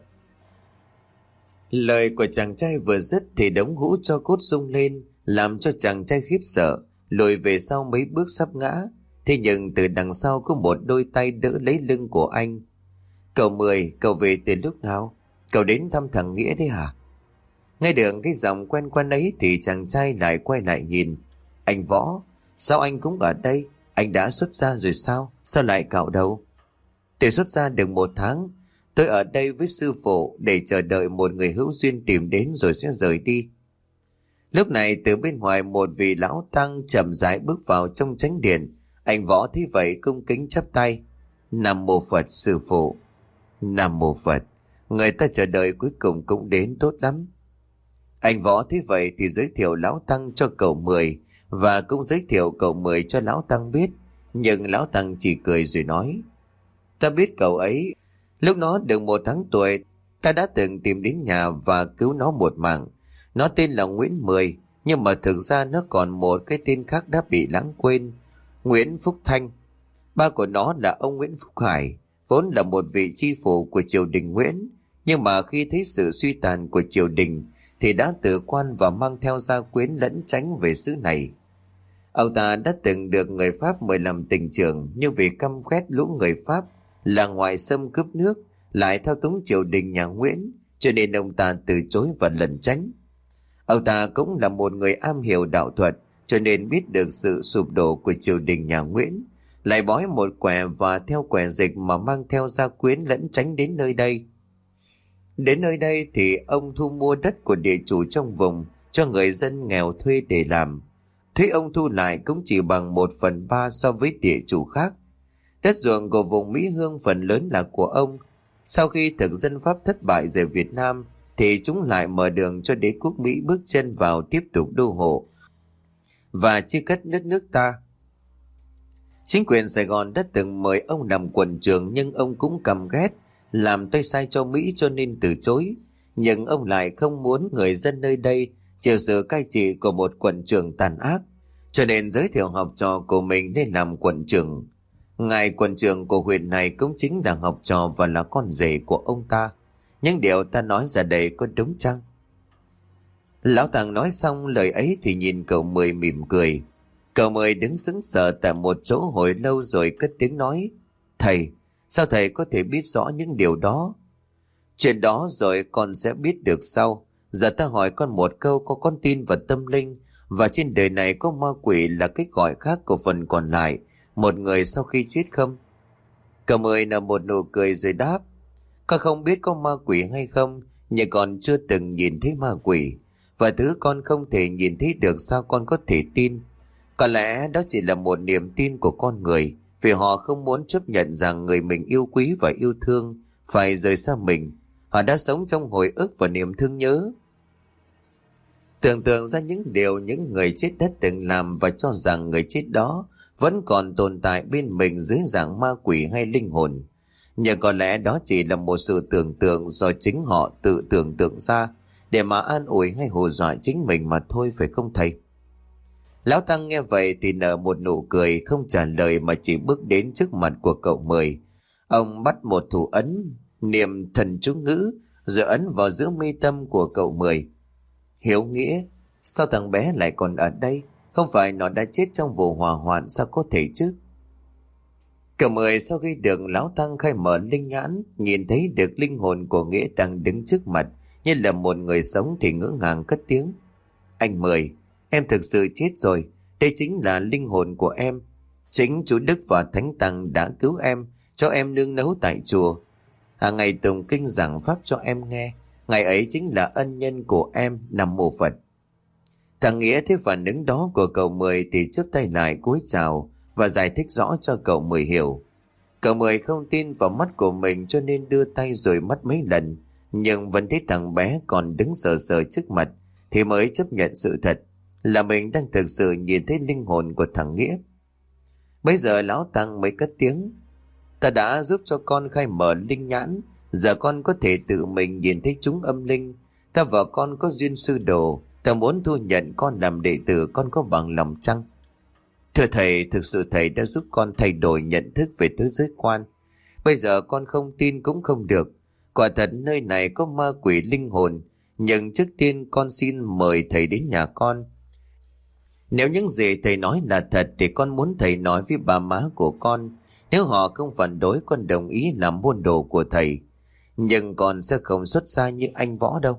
Lời của chàng trai vừa dứt thì đống hũ cho cốt rung lên, làm cho chàng trai khiếp sợ, lùi về sau mấy bước sắp ngã. Thế nhưng từ đằng sau có một đôi tay đỡ lấy lưng của anh. Cậu Mười, cậu về từ lúc nào? Cậu đến thăm thằng Nghĩa đấy hả? Nghe được cái giọng quen quen ấy thì chàng trai lại quay lại nhìn. Anh Võ, sao anh cũng ở đây? Anh đã xuất gia rồi sao? Sao lại cạo đầu? Tôi xuất gia được một tháng. Tôi ở đây với sư phụ để chờ đợi một người hữu duyên tìm đến rồi sẽ rời đi. Lúc này từ bên ngoài một vị lão tăng chậm rãi bước vào trong chánh điện. Anh Võ thấy vậy cung kính chắp tay. Nam mô Phật sư phụ. Nam mô Phật. Người ta chờ đợi cuối cùng cũng đến, tốt lắm. Anh Võ thấy vậy thì giới thiệu lão tăng cho cậu Mười và cũng giới thiệu cậu Mười cho lão tăng biết. Nhưng lão tăng chỉ cười rồi nói: Ta biết cậu ấy. Lúc nó được một tháng tuổi, ta đã từng tìm đến nhà và cứu nó một mạng. Nó tên là Nguyễn Mười, nhưng mà thực ra nó còn một cái tên khác đã bị lãng quên. Nguyễn Phúc Thanh. Ba của nó là ông Nguyễn Phúc Hải, vốn là một vị chi phủ của triều đình Nguyễn. Nhưng mà khi thấy sự suy tàn của triều đình thì đã từ quan và mang theo gia quyến lẫn tránh về xứ này. Ông ta đã từng được người Pháp mời làm tỉnh trưởng, nhưng vì căm ghét lũ người Pháp là ngoại xâm cướp nước, lại thao túng triều đình nhà Nguyễn, cho nên ông ta từ chối và lẩn tránh. Ông ta cũng là một người am hiểu đạo thuật, cho nên biết được sự sụp đổ của triều đình nhà Nguyễn, lại bói một quẻ và theo quẻ dịch mà mang theo gia quyến lẫn tránh đến nơi đây. Đến nơi đây thì ông thu mua đất của địa chủ trong vùng cho người dân nghèo thuê để làm. Thuế ông thu lại cũng chỉ bằng một phần ba so với địa chủ khác. Đất ruộng của vùng Mỹ Hương phần lớn là của ông. Sau khi thực dân Pháp thất bại ở Việt Nam thì chúng lại mở đường cho đế quốc Mỹ bước chân vào tiếp tục đô hộ và chia cắt đất nước ta. Chính quyền Sài Gòn đã từng mời ông làm quận trưởng, nhưng ông cũng căm ghét làm tay sai cho Mỹ cho nên từ chối. Nhưng ông lại không muốn người dân nơi đây chịu sự cai trị của một quận trưởng tàn ác, cho nên giới thiệu học trò của mình lên làm quận trưởng. Ngài quận trưởng của huyện này cũng chính là học trò và là con rể của ông ta. Những điều ta nói ra đây có đúng chăng? Lão Tàng nói xong lời ấy thì nhìn cậu Mười mỉm cười. Cậu Mười đứng sững sờ tại một chỗ hồi lâu rồi cất tiếng nói: Thầy, sao thầy có thể biết rõ những điều đó? Chuyện đó rồi con sẽ biết được sau. Giờ ta hỏi con một câu, có con tin vào tâm linh và trên đời này có ma quỷ là cách gọi khác của phần còn lại một người sau khi chết không? Cậu Mười nở một nụ cười rồi đáp: Con không biết có ma quỷ hay không, nhưng con chưa từng nhìn thấy ma quỷ. Và thứ con không thể nhìn thấy được sao con có thể tin? Có lẽ đó chỉ là một niềm tin của con người, vì họ không muốn chấp nhận rằng người mình yêu quý và yêu thương phải rời xa mình. Họ đã sống trong hồi ức và niềm thương nhớ. Tưởng tượng ra những điều những người chết đã từng làm và cho rằng người chết đó vẫn còn tồn tại bên mình dưới dạng ma quỷ hay linh hồn. Nhưng có lẽ đó chỉ là một sự tưởng tượng do chính họ tự tưởng tượng ra để mà an ủi hay hù dọa chính mình mà thôi, phải không thầy? Lão Tăng nghe vậy thì nở một nụ cười, không trả lời mà chỉ bước đến trước mặt của cậu Mười. Ông bắt một thủ ấn, niệm thần chú ngữ, rồi ấn vào giữa mi tâm của cậu Mười. Hiếu Nghĩa, sao thằng bé lại còn ở đây? Không phải nó đã chết trong vụ hỏa hoạn sao có thể chứ? Cậu Mười sau khi được Lão Tăng khai mở linh nhãn, nhìn thấy được linh hồn của Nghĩa đang đứng trước mặt như là một người sống thì ngỡ ngàng cất tiếng. Anh Mười, em thực sự chết rồi. Đây chính là linh hồn của em. Chính chú Đức và Thánh Tăng đã cứu em, cho em nương nấu tại chùa. Hàng ngày tụng kinh giảng pháp cho em nghe. Ngày ấy chính là ân nhân của em. Nam mô Phật. Thằng Nghĩa thấy phản ứng đó của cậu Mười thì chắp tay lại cúi chào và giải thích rõ cho cậu Mười hiểu. Cậu Mười không tin vào mắt của mình cho nên đưa tay rồi mắt mấy lần, nhưng vẫn thấy thằng bé còn đứng sờ sờ trước mặt thì mới chấp nhận sự thật là mình đang thực sự nhìn thấy linh hồn của thằng Nghĩa. Bây giờ Lão Tăng mới cất tiếng. Ta đã giúp cho con khai mở linh nhãn, giờ con có thể tự mình nhìn thấy chúng âm linh. Ta và con có duyên sư đồ, ta muốn thu nhận con làm đệ tử, con có bằng lòng chăng? Thưa thầy, thực sự thầy đã giúp con thay đổi nhận thức về thế giới quan. Bây giờ con không tin cũng không được. Quả thật nơi này có ma quỷ linh hồn, nhưng trước tiên con xin mời thầy đến nhà con. Nếu những gì thầy nói là thật thì con muốn thầy nói với bà má của con. Nếu họ không phản đối, con đồng ý làm môn đồ của thầy. Nhưng con sẽ không xuất gia như anh Võ đâu.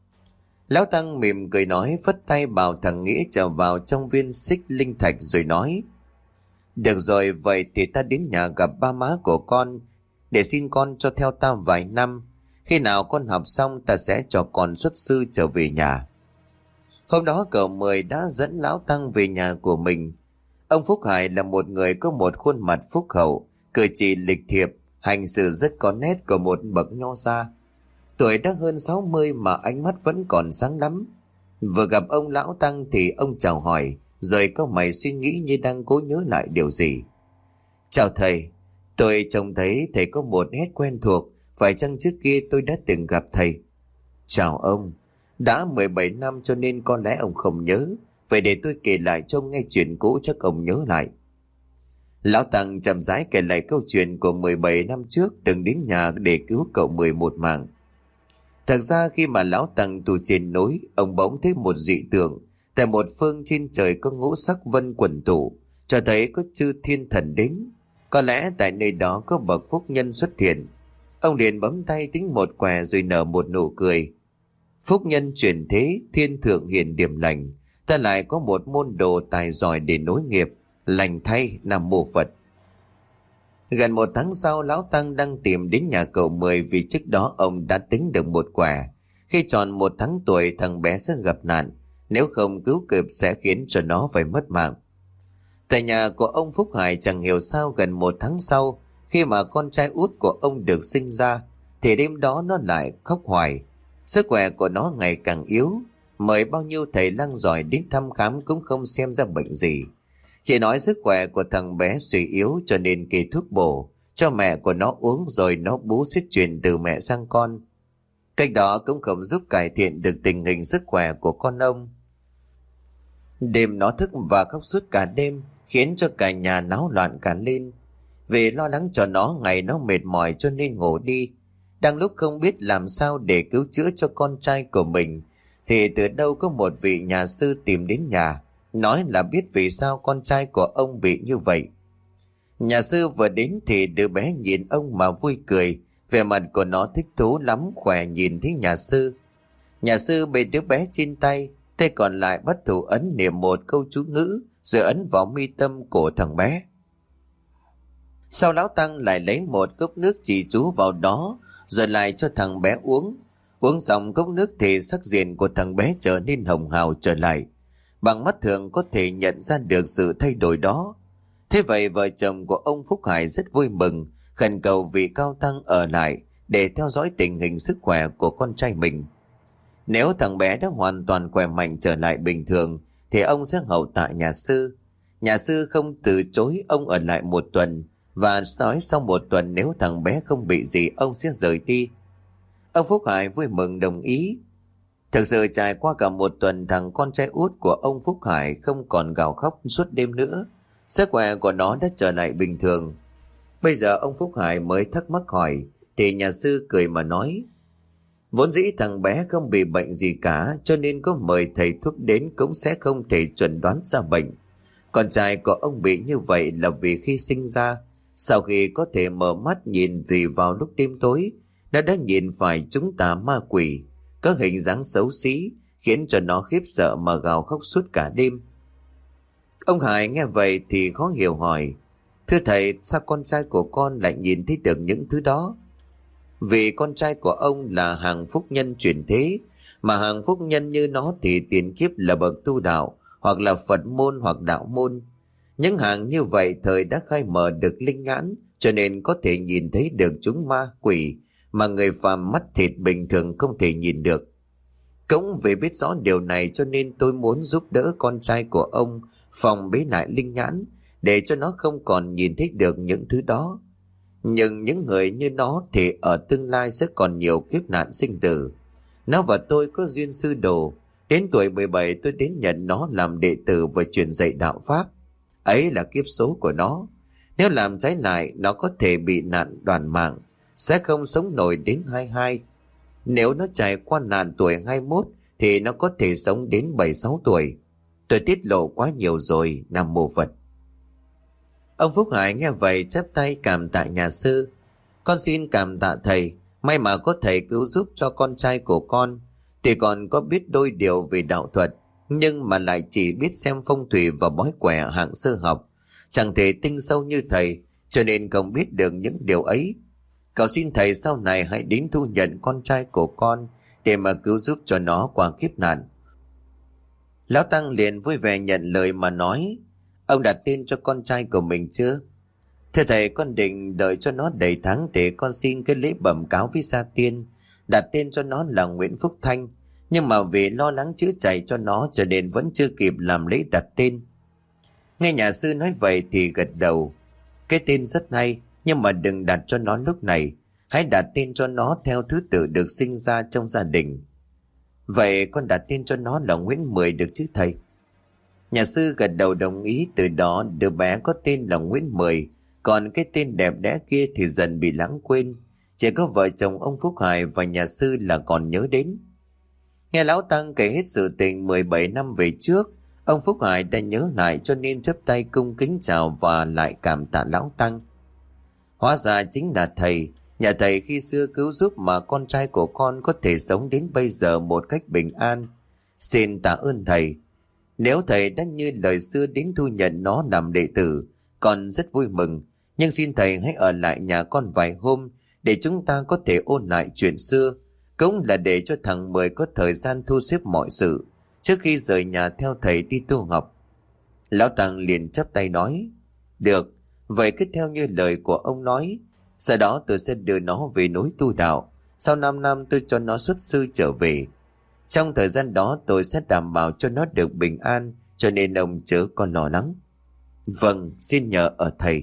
Lão Tăng mỉm cười nói, phất tay bảo thằng Nghĩa trở vào trong viên xích linh thạch rồi nói. Được rồi, vậy thì ta đến nhà gặp ba má của con để xin con cho theo ta vài năm. Khi nào con học xong ta sẽ cho con xuất sư trở về nhà. Hôm đó cậu Mười đã dẫn Lão Tăng về nhà của mình. Ông Phúc Hải là một người có một khuôn mặt phúc hậu, cử chỉ lịch thiệp, hành xử rất có nét của một bậc nho gia. Tuổi đã hơn sáu mươi mà ánh mắt vẫn còn sáng lắm. Vừa gặp ông Lão Tăng thì ông chào hỏi, rồi cau mày suy nghĩ như đang cố nhớ lại điều gì. Chào thầy, tôi trông thấy thầy có một nét quen thuộc, phải chăng trước kia tôi đã từng gặp thầy? Chào ông, đã mười bảy năm cho nên có lẽ ông không nhớ, vậy để tôi kể lại cho ông nghe chuyện cũ chắc ông nhớ lại. Lão Tăng chậm rãi kể lại câu chuyện của mười bảy năm trước từng đến nhà để cứu cậu Mười một mạng. Thật ra khi mà Lão Tăng tu trên núi, ông bỗng thấy một dị tượng. Tại một phương trên trời có ngũ sắc vân quần tụ, cho thấy có chư thiên thần đến. Có lẽ tại nơi đó có bậc phúc nhân xuất hiện. Ông liền bấm tay tính một què rồi nở một nụ cười. Phúc nhân chuyển thế, thiên thượng hiền điểm lành. Ta lại có một môn đồ tài giỏi để nối nghiệp. Lành thay, Nam mô Phật. Gần một tháng sau, Lão Tăng đang tìm đến nhà cậu Mười vì trước đó ông đã tính được một quẻ. Khi tròn một tháng tuổi thằng bé sẽ gặp nạn, nếu không cứu kịp sẽ khiến cho nó phải mất mạng. Tại nhà của ông Phúc Hải chẳng hiểu sao gần một tháng sau, khi mà con trai út của ông được sinh ra, thì đêm đó nó lại khóc hoài. Sức khỏe của nó ngày càng yếu, mời bao nhiêu thầy lang giỏi đến thăm khám cũng không xem ra bệnh gì. Chỉ nói sức khỏe của thằng bé suy yếu cho nên kê thuốc bổ cho mẹ của nó uống rồi nó bú xích truyền từ mẹ sang con. Cách đó cũng không giúp cải thiện được tình hình sức khỏe của con ông. Đêm nó thức và khóc suốt cả đêm, khiến cho cả nhà náo loạn cả lên. Vì lo lắng cho nó ngày nó mệt mỏi cho nên ngủ đi. Đang lúc không biết làm sao để cứu chữa cho con trai của mình, thì từ đâu có một vị nhà sư tìm đến nhà, nói là biết vì sao con trai của ông bị như vậy. Nhà sư vừa đến thì đứa bé nhìn ông mà vui cười, vẻ mặt của nó thích thú lắm, khỏe nhìn thấy nhà sư. Nhà sư bế đứa bé trên tay, tay còn lại bắt thủ ấn niệm một câu chú ngữ, rồi ấn vào mi tâm của thằng bé. Sau Lão Tăng lại lấy một cốc nước chỉ chú vào đó, rồi lại cho thằng bé uống. Uống xong cốc nước thì sắc diện của thằng bé trở nên hồng hào trở lại. Bằng mắt thường có thể nhận ra được sự thay đổi đó. Thế vậy vợ chồng của ông Phúc Hải rất vui mừng, khẩn cầu vị cao tăng ở lại để theo dõi tình hình sức khỏe của con trai mình. Nếu thằng bé đã hoàn toàn khỏe mạnh trở lại bình thường thì ông sẽ hậu tạ nhà sư. Nhà sư không từ chối ông ở lại một tuần, và nói sau một tuần nếu thằng bé không bị gì ông sẽ rời đi. Ông Phúc Hải vui mừng đồng ý. Thực sự trải qua cả một tuần, thằng con trai út của ông Phúc Hải không còn gào khóc suốt đêm nữa. Sức khỏe của nó đã trở lại bình thường. Bây giờ ông Phúc Hải mới thắc mắc hỏi thì nhà sư cười mà nói: vốn dĩ thằng bé không bị bệnh gì cả, cho nên có mời thầy thuốc đến cũng sẽ không thể chuẩn đoán ra bệnh. Con trai của ông bị như vậy là vì khi sinh ra, sau khi có thể mở mắt nhìn vì vào lúc đêm tối, nó đã nhìn phải chúng tà ma quỷ, có hình dáng xấu xí, khiến cho nó khiếp sợ mà gào khóc suốt cả đêm. Ông Hải nghe vậy thì khó hiểu hỏi: thưa thầy, sao con trai của con lại nhìn thấy được những thứ đó? Vì con trai của ông là hàng phúc nhân chuyển thế, mà hàng phúc nhân như nó thì tiền kiếp là bậc tu đạo, hoặc là Phật môn hoặc đạo môn. Những hàng như vậy thời đã khai mở được linh nhãn, cho nên có thể nhìn thấy được chúng ma quỷ mà người phàm mắt thịt bình thường không thể nhìn được. Cũng vì biết rõ điều này cho nên tôi muốn giúp đỡ con trai của ông phòng bế lại linh nhãn, để cho nó không còn nhìn thấy được những thứ đó. Nhưng những người như nó thì ở tương lai sẽ còn nhiều kiếp nạn sinh tử. Nó và tôi có duyên sư đồ. Đến tuổi mười bảy tôi đến nhận nó làm đệ tử và truyền dạy đạo Pháp. Ấy là kiếp số của nó. Nếu làm trái lại, nó có thể bị nạn đoàn mạng, sẽ không sống nổi đến hai mươi hai. Nếu nó trải qua nạn tuổi hai mươi mốt thì nó có thể sống đến bảy mươi sáu tuổi. Tôi tiết lộ quá nhiều rồi, Nam Mô Phật. Ông Phúc Hải nghe vậy chắp tay cảm tạ nhà sư. Con xin cảm tạ thầy, may mà có thầy cứu giúp cho con trai của con. Thì còn có biết đôi điều về đạo thuật, nhưng mà lại chỉ biết xem phong thủy và bói quẻ hạng sơ học, chẳng thể tinh sâu như thầy, cho nên không biết được những điều ấy. Cầu xin thầy sau này hãy đến thu nhận con trai của con để mà cứu giúp cho nó qua kiếp nạn. Lão Tăng liền vui vẻ nhận lời mà nói: ông đặt tên cho con trai của mình chưa? Thưa thầy, con định đợi cho nó đầy tháng để con xin cái lễ bẩm cáo với gia tiên, đặt tên cho nó là Nguyễn Phúc Thanh. Nhưng mà vì lo lắng chữa chạy cho nó cho nên vẫn chưa kịp làm lễ đặt tên. Nghe nhà sư nói vậy thì gật đầu. Cái tên rất hay, nhưng mà đừng đặt cho nó lúc này. Hãy đặt tên cho nó theo thứ tự được sinh ra trong gia đình. Vậy con đặt tên cho nó là Nguyễn Mười được chứ thầy? Nhà sư gật đầu đồng ý. Từ đó đứa bé có tên là Nguyễn Mười, còn cái tên đẹp đẽ kia thì dần bị lãng quên. Chỉ có vợ chồng ông Phúc Hải và nhà sư là còn nhớ đến. Nghe Lão Tăng kể hết sự tình mười bảy năm về trước, ông Phúc Hải đã nhớ lại cho nên chắp tay cung kính chào và lại cảm tạ Lão Tăng. Hóa ra chính là thầy, nhà thầy khi xưa cứu giúp mà con trai của con có thể sống đến bây giờ một cách bình an. Xin tạ ơn thầy. Nếu thầy đã như lời xưa đến thu nhận nó làm đệ tử, con rất vui mừng. Nhưng xin thầy hãy ở lại nhà con vài hôm để chúng ta có thể ôn lại chuyện xưa, cũng là để cho thằng Mười có thời gian thu xếp mọi sự trước khi rời nhà theo thầy đi tu học. Lão Tăng liền chắp tay nói: được, vậy cứ theo như lời của ông nói. Sau đó tôi sẽ đưa nó về núi tu đạo. Sau năm năm tôi cho nó xuất sư trở về. Trong thời gian đó tôi sẽ đảm bảo cho nó được bình an, cho nên ông chớ còn lo lắng. Vâng, xin nhờ ở thầy.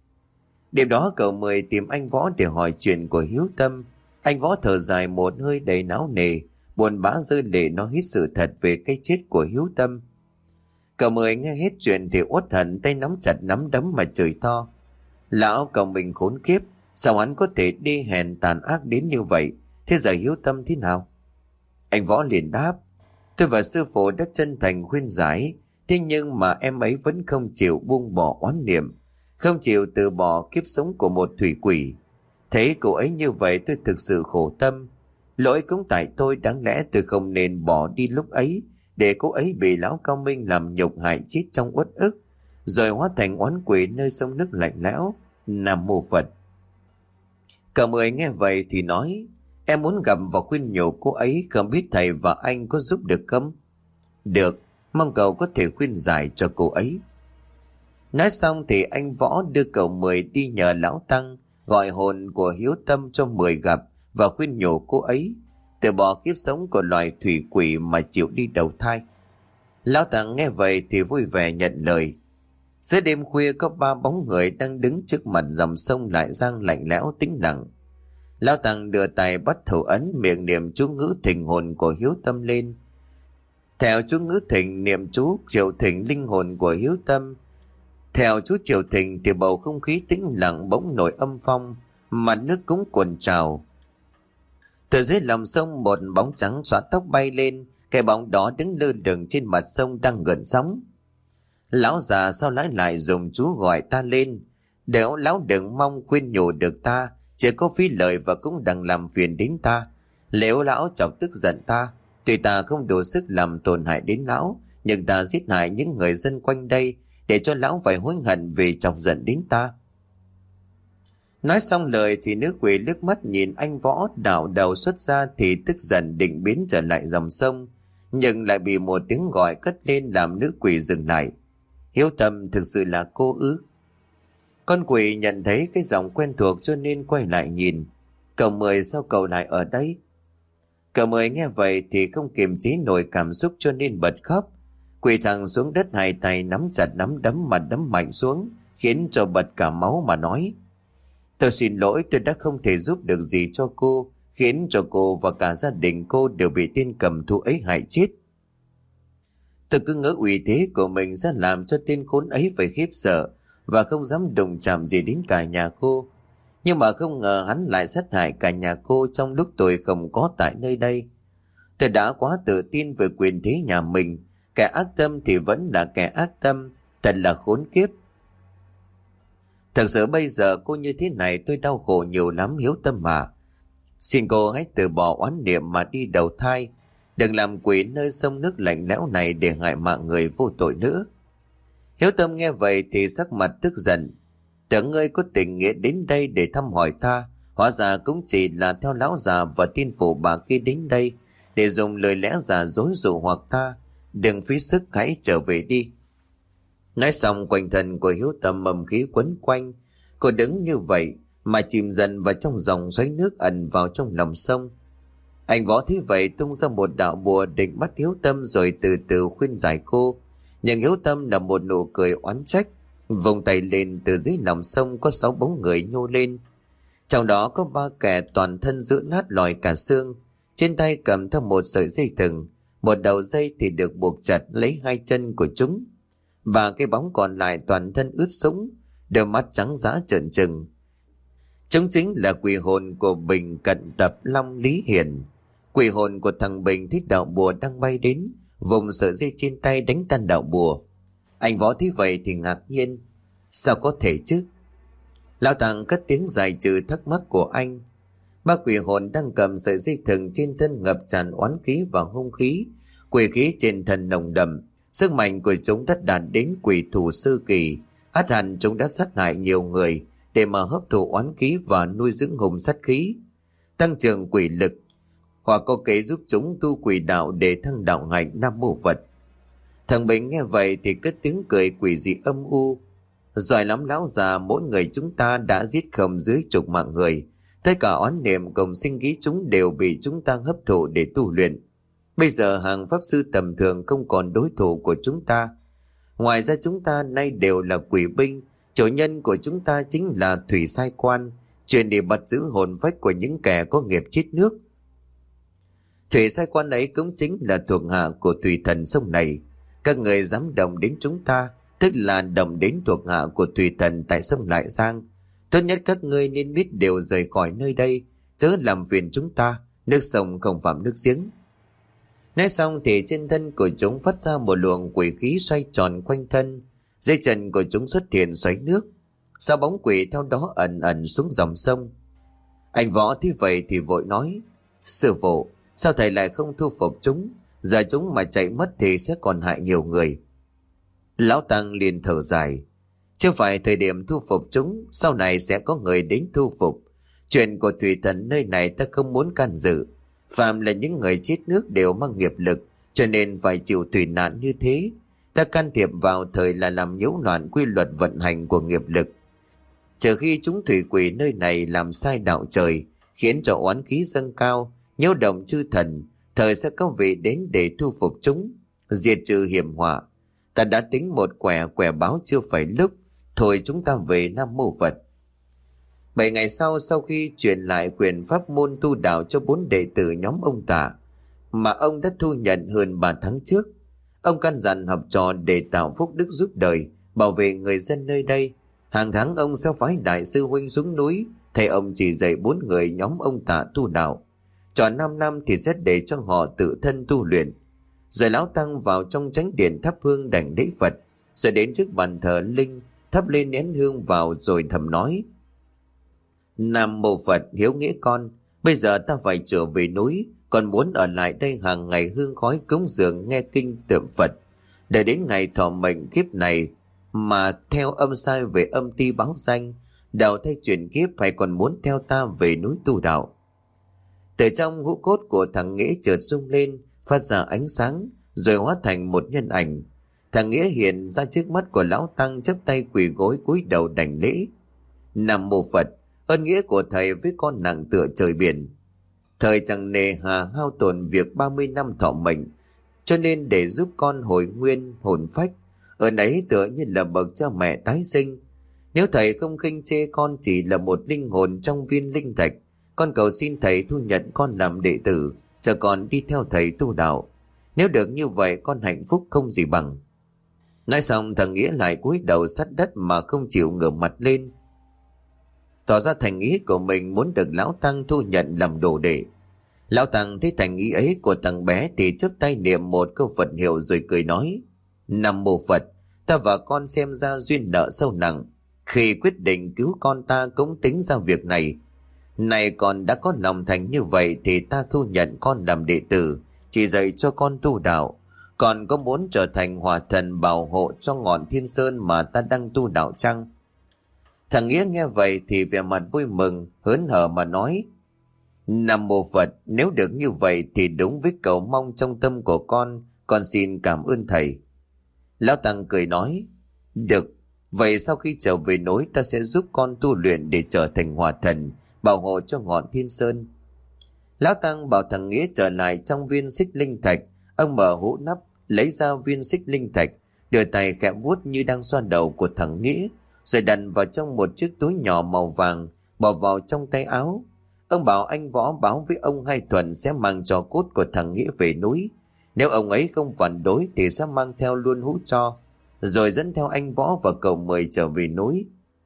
Đêm đó cậu Mười tìm anh Võ để hỏi chuyện của Hiếu Tâm. Anh Võ thở dài một hơi đầy não nề, buồn bã rơi lệ nói hết sự thật về cái chết của Hiếu Tâm. Cậu Mười nghe hết chuyện thì uất hận, tay nắm chặt nắm đấm mà chửi to: lão cậu mình khốn kiếp, sao hắn có thể đi hèn tàn ác đến như vậy? Thế giờ Hiếu Tâm thế nào? Anh Võ liền đáp: tôi và sư phụ đã chân thành khuyên giải, thế nhưng mà em ấy vẫn không chịu buông bỏ oán niệm, không chịu từ bỏ kiếp sống của một thủy quỷ. Thấy cô ấy như vậy tôi thực sự khổ tâm. Lỗi cũng tại tôi, đáng lẽ tôi không nên bỏ đi lúc ấy, để cô ấy bị lão Cao Minh làm nhục hại chết trong uất ức, rồi hóa thành oán quỷ nơi sông nước lạnh lẽo. Nam Mô Phật. Cậu Mười nghe vậy thì nói: em muốn gặp và khuyên nhủ cô ấy, không biết thầy và anh có giúp được không? Được, mong cậu có thể khuyên giải cho cô ấy. Nói xong thì anh Võ đưa cậu Mười đi nhờ Lão Tăng gọi hồn của Hiếu Tâm cho Mười gặp và khuyên nhủ cô ấy từ bỏ kiếp sống của loài thủy quỷ mà chịu đi đầu thai. Lão Tàng nghe vậy thì vui vẻ nhận lời. Giữa đêm khuya có ba bóng người đang đứng trước mặt dòng sông Lại Giang lạnh lẽo tĩnh lặng. Lão Tàng đưa tay bắt thủ ấn, miệng niệm chú ngữ thỉnh hồn của Hiếu Tâm lên. Theo chú ngữ thỉnh, niệm chú triệu thỉnh linh hồn của Hiếu Tâm. Theo chú triệu thỉnh thì bầu không khí tĩnh lặng bỗng nổi âm phong, mặt nước cũng cuồn trào. Từ dưới lòng sông một bóng trắng xõa tóc bay lên, cái bóng đó đứng lơ lửng trên mặt sông đang gợn sóng. Lão già sau lái lại dùng chú gọi ta lên. Nếu lão đừng mong khuyên nhủ được ta, chỉ có phí lời và cũng đừng làm phiền đến ta. Nếu lão chọc tức giận ta, tuy ta không đủ sức làm tổn hại đến lão, nhưng ta giết hại những người dân quanh đây để cho lão phải hối hận vì chọc giận đến ta. Nói xong lời thì nữ quỷ liếc mắt nhìn anh Võ, đảo đầu xuất ra thì tức giận định biến trở lại dòng sông, nhưng lại bị một tiếng gọi cất lên làm nữ quỷ dừng lại. Hiếu Tâm thực sự là cô ư? Con quỷ nhận thấy cái giọng quen thuộc cho nên quay lại nhìn. Cậu Mười sao cậu lại ở đây? Cậu Mười nghe vậy thì không kiềm chế nổi cảm xúc cho nên bật khóc. Quỳ thẳng xuống đất, hai tay nắm chặt nắm đấm mà đấm mạnh xuống, khiến cho bật cả máu mà nói: Tôi xin lỗi, tôi đã không thể giúp được gì cho cô, khiến cho cô và cả gia đình cô đều bị tên cầm thú ấy hại chết. Tôi cứ ngỡ uy thế của mình sẽ làm cho tên khốn ấy phải khiếp sợ và không dám đụng chạm gì đến cả nhà cô. Nhưng mà không ngờ hắn lại sát hại cả nhà cô trong lúc tôi không có tại nơi đây. Tôi đã quá tự tin về quyền thế nhà mình, kẻ ác tâm thì vẫn là kẻ ác tâm, thật là khốn kiếp. Thật sự bây giờ cô như thế này tôi đau khổ nhiều lắm Hiếu Tâm mà. Xin cô hãy từ bỏ oán niệm mà đi đầu thai, đừng làm quỷ nơi sông nước lạnh lẽo này để hại mạng người vô tội nữa. Hiếu Tâm nghe vậy thì sắc mặt tức giận. Tưởng ngươi có tình nghĩa đến đây để thăm hỏi ta, hóa ra cũng chỉ là theo lão già và tiên phụ bà kia đến đây để dùng lời lẽ giả dối dụ hoặc ta. Đừng phí sức, hãy trở về đi. Nói xong quanh thân của Hiếu Tâm mầm khí quấn quanh. Cô đứng như vậy mà chìm dần vào trong dòng xoáy nước ẩn vào trong lòng sông. Anh Võ thấy vậy tung ra một đạo bùa định bắt Hiếu Tâm rồi từ từ khuyên giải cô. Nhưng Hiếu Tâm là một nụ cười oán trách. Vùng tay lên, từ dưới lòng sông có sáu bóng người nhô lên. Trong đó có ba kẻ toàn thân giữ nát lòi cả xương, trên tay cầm theo một sợi dây thừng, một đầu dây thì được buộc chặt lấy hai chân của chúng. Và cái bóng còn lại toàn thân ướt sũng, đôi mắt trắng dã trợn trừng. Chúng chính là quỷ hồn của Bình Cận Tập Long Lý Hiền. Quỷ hồn của thằng Bình thích đạo bùa đang bay đến, vùng sợi dây trên tay đánh tan đạo bùa. Anh Võ thấy vậy thì ngạc nhiên. Sao có thể chứ? Lão Tàng cất tiếng dài trừ thắc mắc của anh. Ba quỷ hồn đang cầm sợi dây thừng trên thân ngập tràn oán khí và hung khí. Quỷ khí trên thân nồng đậm, sức mạnh của chúng đã đạt đến quỷ thủ sư kỳ. Ắt hẳn chúng đã sát hại nhiều người để mà hấp thụ oán khí và nuôi dưỡng hùng sát khí, tăng trưởng quỷ lực, hoặc có kế giúp chúng tu quỷ đạo để thăng đạo hạnh. Nam Mô Phật. Thằng Bình nghe vậy thì cất tiếng cười quỷ dị âm u. Giỏi lắm lão già, mỗi người chúng ta đã giết không dưới chục mạng người. Tất cả oán niệm cùng sinh khí chúng đều bị chúng ta hấp thụ để tu luyện. Bây giờ hàng pháp sư tầm thường không còn đối thủ của chúng ta. Ngoài ra chúng ta nay đều là quỷ binh. Chủ nhân của chúng ta chính là Thủy Sai Quan, truyền đi bắt giữ hồn phách của những kẻ có nghiệp chết nước. Thủy Sai Quan ấy cũng chính là thuộc hạ của thủy thần sông này. Các người dám động đến chúng ta, tức là động đến thuộc hạ của thủy thần tại sông Lại Giang. Tốt nhất các ngươi nên biết đều rời khỏi nơi đây, chớ làm phiền chúng ta. Nước sông không phạm nước giếng. Nói xong thì trên thân của chúng phát ra một luồng quỷ khí xoay tròn quanh thân. Dưới chân của chúng xuất hiện xoáy nước. Sao bóng quỷ theo đó ẩn ẩn xuống dòng sông. Anh Võ thấy vậy thì vội nói: Sư phụ, sao thầy lại không thu phục chúng? Giờ chúng mà chạy mất thì sẽ còn hại nhiều người. Lão Tăng liền thở dài: Chưa phải thời điểm thu phục chúng, sau này sẽ có người đến thu phục. Chuyện của thủy thần nơi này ta không muốn can dự. Phạm là những người chết nước đều mang nghiệp lực, cho nên phải chịu thủy nạn như thế. Ta can thiệp vào thời là làm nhiễu loạn quy luật vận hành của nghiệp lực. Trừ khi chúng thủy quỷ nơi này làm sai đạo trời, khiến cho oán khí dâng cao, nhiễu động chư thần. Thời sẽ có vị đến để thu phục chúng, diệt trừ hiểm họa. Ta đã tính một quẻ, quẻ báo chưa phải lúc. Thôi chúng ta về Nam Mô Phật. Bảy ngày sau, sau khi truyền lại quyền pháp môn tu đạo cho bốn đệ tử nhóm ông Tạ mà ông đã thu nhận hơn ba tháng trước, ông căn dặn học trò để tạo phúc đức giúp đời, bảo vệ người dân nơi đây. Hàng tháng ông sẽ phái đại sư huynh xuống núi, thầy ông chỉ dạy bốn người nhóm ông Tạ tu đạo. Tròn năm năm thì sẽ để cho họ tự thân tu luyện. Rồi lão tăng vào trong chánh điện thắp hương đảnh lễ Phật, rồi đến trước bàn thờ linh thắp lên nén hương vào rồi thầm nói: Nam Mô Phật hiếu nghĩa con, bây giờ ta phải trở về núi, còn muốn ở lại đây hàng ngày hương khói cúng dường nghe kinh tượng Phật, để đến ngày thọ mệnh kiếp này mà theo âm sai về âm ti báo danh, đạo thay chuyển kiếp hay còn muốn theo ta về núi tu đạo. Từ trong hũ cốt của thằng Nghĩa chợt rung lên, phát ra ánh sáng, rồi hóa thành một nhân ảnh. Thằng Nghĩa hiện ra trước mắt của lão tăng, chắp tay quỳ gối cúi đầu đảnh lễ. Nam Mô Phật, ơn nghĩa của thầy với con nặng tựa trời biển. Thời chẳng nề hà hao tổn việc ba mươi năm thọ mệnh, cho nên để giúp con hồi nguyên hồn phách, ơn ấy tựa như là bậc cha mẹ tái sinh. Nếu thầy không khinh chê con chỉ là một linh hồn trong viên linh thạch, con cầu xin thầy thu nhận con làm đệ tử, cho con đi theo thầy tu đạo. Nếu được như vậy, con hạnh phúc không gì bằng. Nói xong, thằng Nghĩa lại cúi đầu sát đất mà không chịu ngửa mặt lên, tỏ ra thành ý của mình muốn được lão tăng thu nhận làm đồ đệ. Lão tăng thấy thành ý ấy của thằng bé thì chắp tay niệm một câu Phật hiệu rồi cười nói: Nam Mô Phật, ta và con xem ra duyên nợ sâu nặng. Khi quyết định cứu con ta cũng tính ra việc này. Này con đã có lòng thành như vậy thì ta thu nhận con làm đệ tử, chỉ dạy cho con tu đạo. Còn có muốn trở thành hòa thần bảo hộ cho ngọn Thiên Sơn mà ta đang tu đạo chăng? Thằng Nghĩa nghe vậy thì vẻ mặt vui mừng, hớn hở mà nói: Nam Mô Phật, nếu được như vậy thì đúng với cầu mong trong tâm của con, con xin cảm ơn thầy. Lão tăng cười nói: Được, vậy sau khi trở về núi ta sẽ giúp con tu luyện để trở thành hòa thần, bảo hộ cho ngọn Thiên Sơn. Lão tăng bảo thằng Nghĩa trở lại trong viên xích linh thạch. Ông mở hũ nắp, lấy ra viên xích linh thạch, đưa tay khẽ vuốt như đang xoa đầu của thằng Nghĩa, rồi đặt vào trong một chiếc túi nhỏ màu vàng, bỏ vào trong tay áo. Ông bảo anh Võ báo với ông Hai Thuận sẽ mang trò cốt của thằng Nghĩa về núi. Nếu ông ấy không phản đối thì sẽ mang theo luôn hũ tro, rồi dẫn theo anh Võ và cậu Mười trở về núi.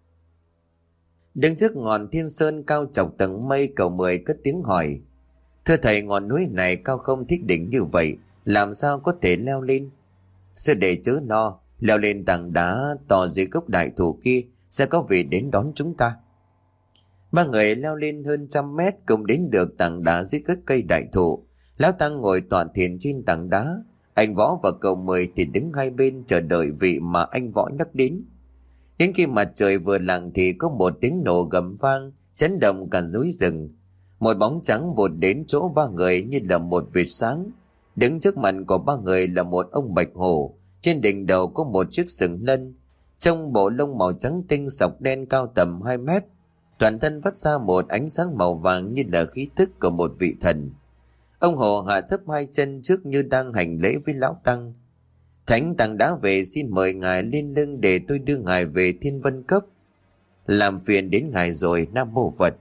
Đứng trước ngọn Thiên Sơn cao chọc tầng mây, cậu Mười cất tiếng hỏi: Thưa thầy, ngọn núi này cao không thích đỉnh như vậy, làm sao có thể leo lên? Sư đệ chớ lo, leo lên tảng đá to dưới gốc đại thụ kia sẽ có vị đến đón chúng ta. Ba người leo lên hơn trăm mét cùng đến được tảng đá dưới gốc cây đại thụ. Lão tăng ngồi tọa thiền trên tảng đá, anh Võ và cậu Mười thì đứng hai bên chờ đợi vị mà anh Võ nhắc đến. Đến khi mặt trời vừa lặn thì có một tiếng nổ gầm vang chấn động cả núi rừng. Một bóng trắng vụt đến chỗ ba người như là một vệt sáng. Đứng trước mặt của ba người là một ông bạch hổ, trên đỉnh đầu có một chiếc sừng lân, trong bộ lông màu trắng tinh sọc đen cao tầm hai mét. Toàn thân phát ra một ánh sáng màu vàng như là khí tức của một vị thần. Ông hổ hạ thấp hai chân trước như đang hành lễ với lão tăng. Thánh tăng đã về, xin mời ngài lên lưng để tôi đưa ngài về Thiên Vân Cốc. Làm phiền đến ngài rồi, Nam Mô Phật.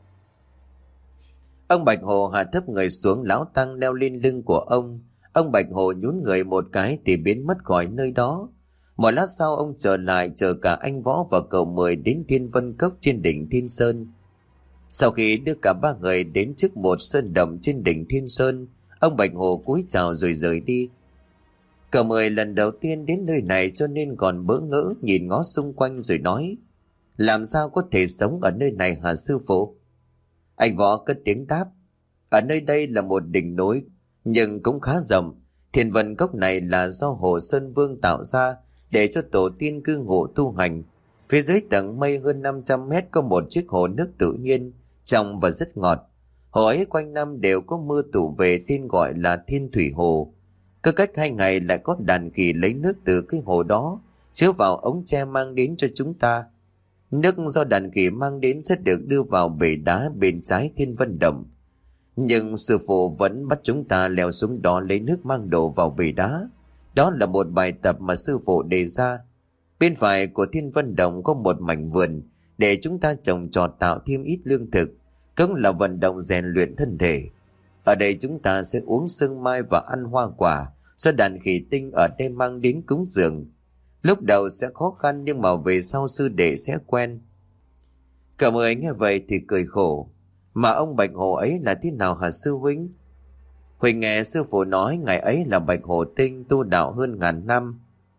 Ông bạch hổ hạ thấp người xuống, lão tăng leo lên lưng của ông. Ông bạch hổ nhún người một cái thì biến mất khỏi nơi đó. Một lát sau ông trở lại, chờ cả anh Võ và cậu Mười đến Thiên Vân Cốc trên đỉnh Thiên Sơn. Sau khi đưa cả ba người đến trước một sơn động trên đỉnh Thiên Sơn, ông bạch hổ cúi chào rồi rời đi. Cậu Mười lần đầu tiên đến nơi này cho nên còn bỡ ngỡ nhìn ngó xung quanh rồi nói: Làm sao có thể sống ở nơi này hả sư phụ? Anh Võ cất tiếng đáp: Ở nơi đây là một đỉnh núi nhưng cũng khá rộng. Thiên Vân Cốc này là do Hồ Sơn Vương tạo ra để cho tổ tiên cư ngụ tu hành. Phía dưới tầng mây hơn năm trăm mét có một chiếc hồ nước tự nhiên, trong và rất ngọt. Hồ ấy quanh năm đều có mưa tụ về, tên gọi là Thiên Thủy Hồ. Cứ cách hai ngày lại có đàn khỉ lấy nước từ cái hồ đó chứa vào ống tre mang đến cho chúng ta. Nước do đàn khỉ mang đến sẽ được đưa vào bể đá bên trái Thiên Vân Động. Nhưng sư phụ vẫn bắt chúng ta leo xuống đó lấy nước mang đổ vào bể đá. Đó là một bài tập mà sư phụ đề ra. Bên phải của Thiên Vân Động có một mảnh vườn để chúng ta trồng trọt tạo thêm ít lương thực, cũng là vận động rèn luyện thân thể. Ở đây chúng ta sẽ uống sương mai và ăn hoa quả do đàn khỉ tinh ở đây mang đến cúng dường. Lúc đầu sẽ khó khăn nhưng mà về sau sư đệ sẽ quen. Cả mười nghe vậy thì cười khổ. Mà ông Bạch Hổ ấy là thế nào hả sư huynh? Huỳnh nghe sư phụ nói ngày ấy là Bạch Hổ tinh tu đạo hơn ngàn năm,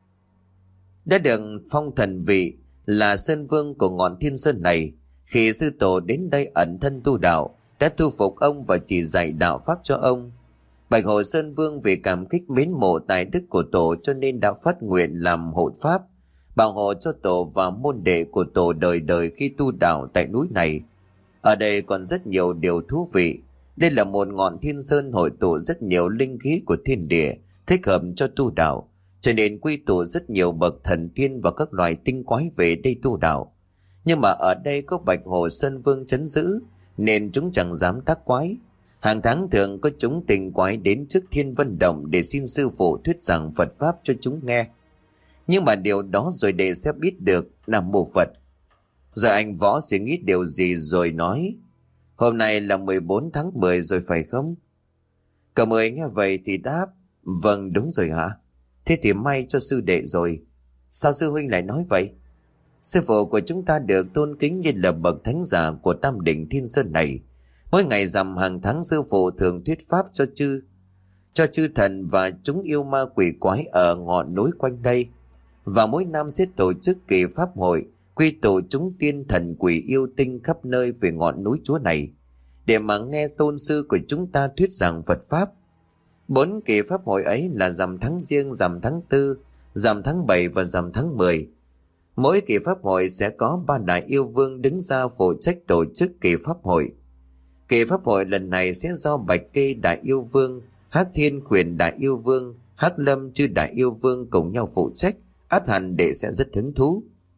đã được phong thần vị là sơn vương của ngọn thiên sơn này. Khi sư tổ đến đây ẩn thân tu đạo, đã thu phục ông và chỉ dạy đạo pháp cho ông. Bạch Hổ Sơn Vương vì cảm kích mến mộ tài đức của tổ cho nên đã phát nguyện làm hộ pháp, bảo hộ cho tổ và môn đệ của tổ đời đời khi tu đạo tại núi này. Ở đây còn rất nhiều điều thú vị. Đây là một ngọn thiên sơn hội tụ rất nhiều linh khí của thiên địa, thích hợp cho tu đạo, cho nên quy tụ rất nhiều bậc thần tiên và các loài tinh quái về đây tu đạo. Nhưng mà ở đây có Bạch Hổ Sơn Vương trấn giữ, nên chúng chẳng dám tác quái. Hàng tháng thường có chúng tinh quái đến trước Thiên Vân Động để xin sư phụ thuyết giảng Phật Pháp cho chúng nghe. Nhưng mà điều đó rồi đệ sẽ biết được Nam Mô Phật. Rồi anh Võ suy nghĩ điều gì rồi nói: Hôm nay là mười bốn tháng mười rồi phải không? Cả mười nghe vậy thì đáp: Vâng đúng rồi hả? Thế thì may cho sư đệ rồi. Sao sư huynh lại nói vậy? Sư phụ của chúng ta được tôn kính như là bậc thánh giả của Tam Đỉnh Thiên Sơn này. Mỗi ngày rằm hàng tháng sư phụ thường thuyết pháp cho chư cho chư thần và chúng yêu ma quỷ quái ở ngọn núi quanh đây. Và mỗi năm sẽ tổ chức kỳ pháp hội, quy tụ chúng tiên thần quỷ yêu tinh khắp nơi về ngọn núi Chúa này, để mà nghe tôn sư của chúng ta thuyết giảng Phật Pháp. Bốn kỳ pháp hội ấy là rằm tháng Giêng, rằm tháng Tư, rằm tháng Bảy và rằm tháng Mười. Mỗi kỳ pháp hội sẽ có ba đại yêu vương đứng ra phụ trách tổ chức kỳ pháp hội. Kỳ pháp hội lần này sẽ do Bạch Kê Đại Yêu Vương, Hắc Thiên Quyền Đại Yêu Vương, Hắc Lâm Chư Đại Yêu Vương cùng nhau phụ trách. Át hẳn đệ sẽ rất hứng thú.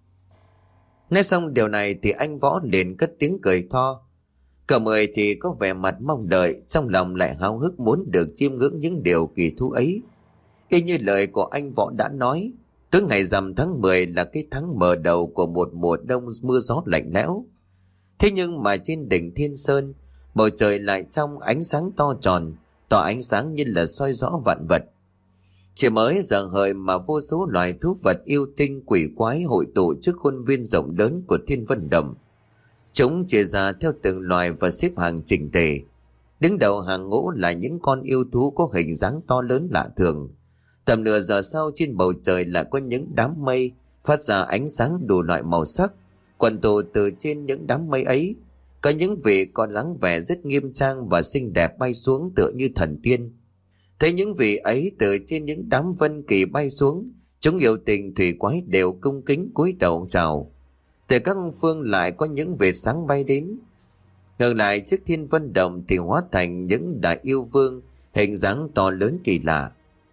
Nói xong điều này thì anh Võ liền cất tiếng cười to. Cả mười thì có vẻ mặt mong đợi, trong lòng lại háo hức muốn được chiêm ngưỡng những điều kỳ thú ấy. Y như lời của anh Võ đã nói, tối ngày rằm tháng mười là cái tháng mở đầu của một mùa đông mưa gió lạnh lẽo. Thế nhưng mà trên đỉnh Thiên Sơn, bầu trời lại trong ánh sáng to tròn, tỏ ánh sáng như là soi rõ vạn vật. Chỉ mới giờ hợi mà vô số loài thú vật yêu tinh quỷ quái hội tụ trước khuôn viên rộng lớn của Thiên Vân Động. Chúng chia ra theo từng loài và xếp hàng chỉnh tề. Đứng đầu hàng ngũ là những con yêu thú có hình dáng to lớn lạ thường. Tầm nửa giờ sau, trên bầu trời lại có những đám mây phát ra ánh sáng đủ loại màu sắc. Quần tụ từ trên những đám mây ấy, có những vị còn dáng vẻ rất nghiêm trang và xinh đẹp bay xuống tựa như thần tiên. Thấy những vị ấy từ trên những đám vân kỳ bay xuống, chúng yêu tình thủy quái đều cung kính cúi đầu chào. Từ các phương lại có những vệt sáng bay đến. Ngược lại trước Thiên Vân Động thì hóa thành những đại yêu vương hình dáng to lớn kỳ lạ.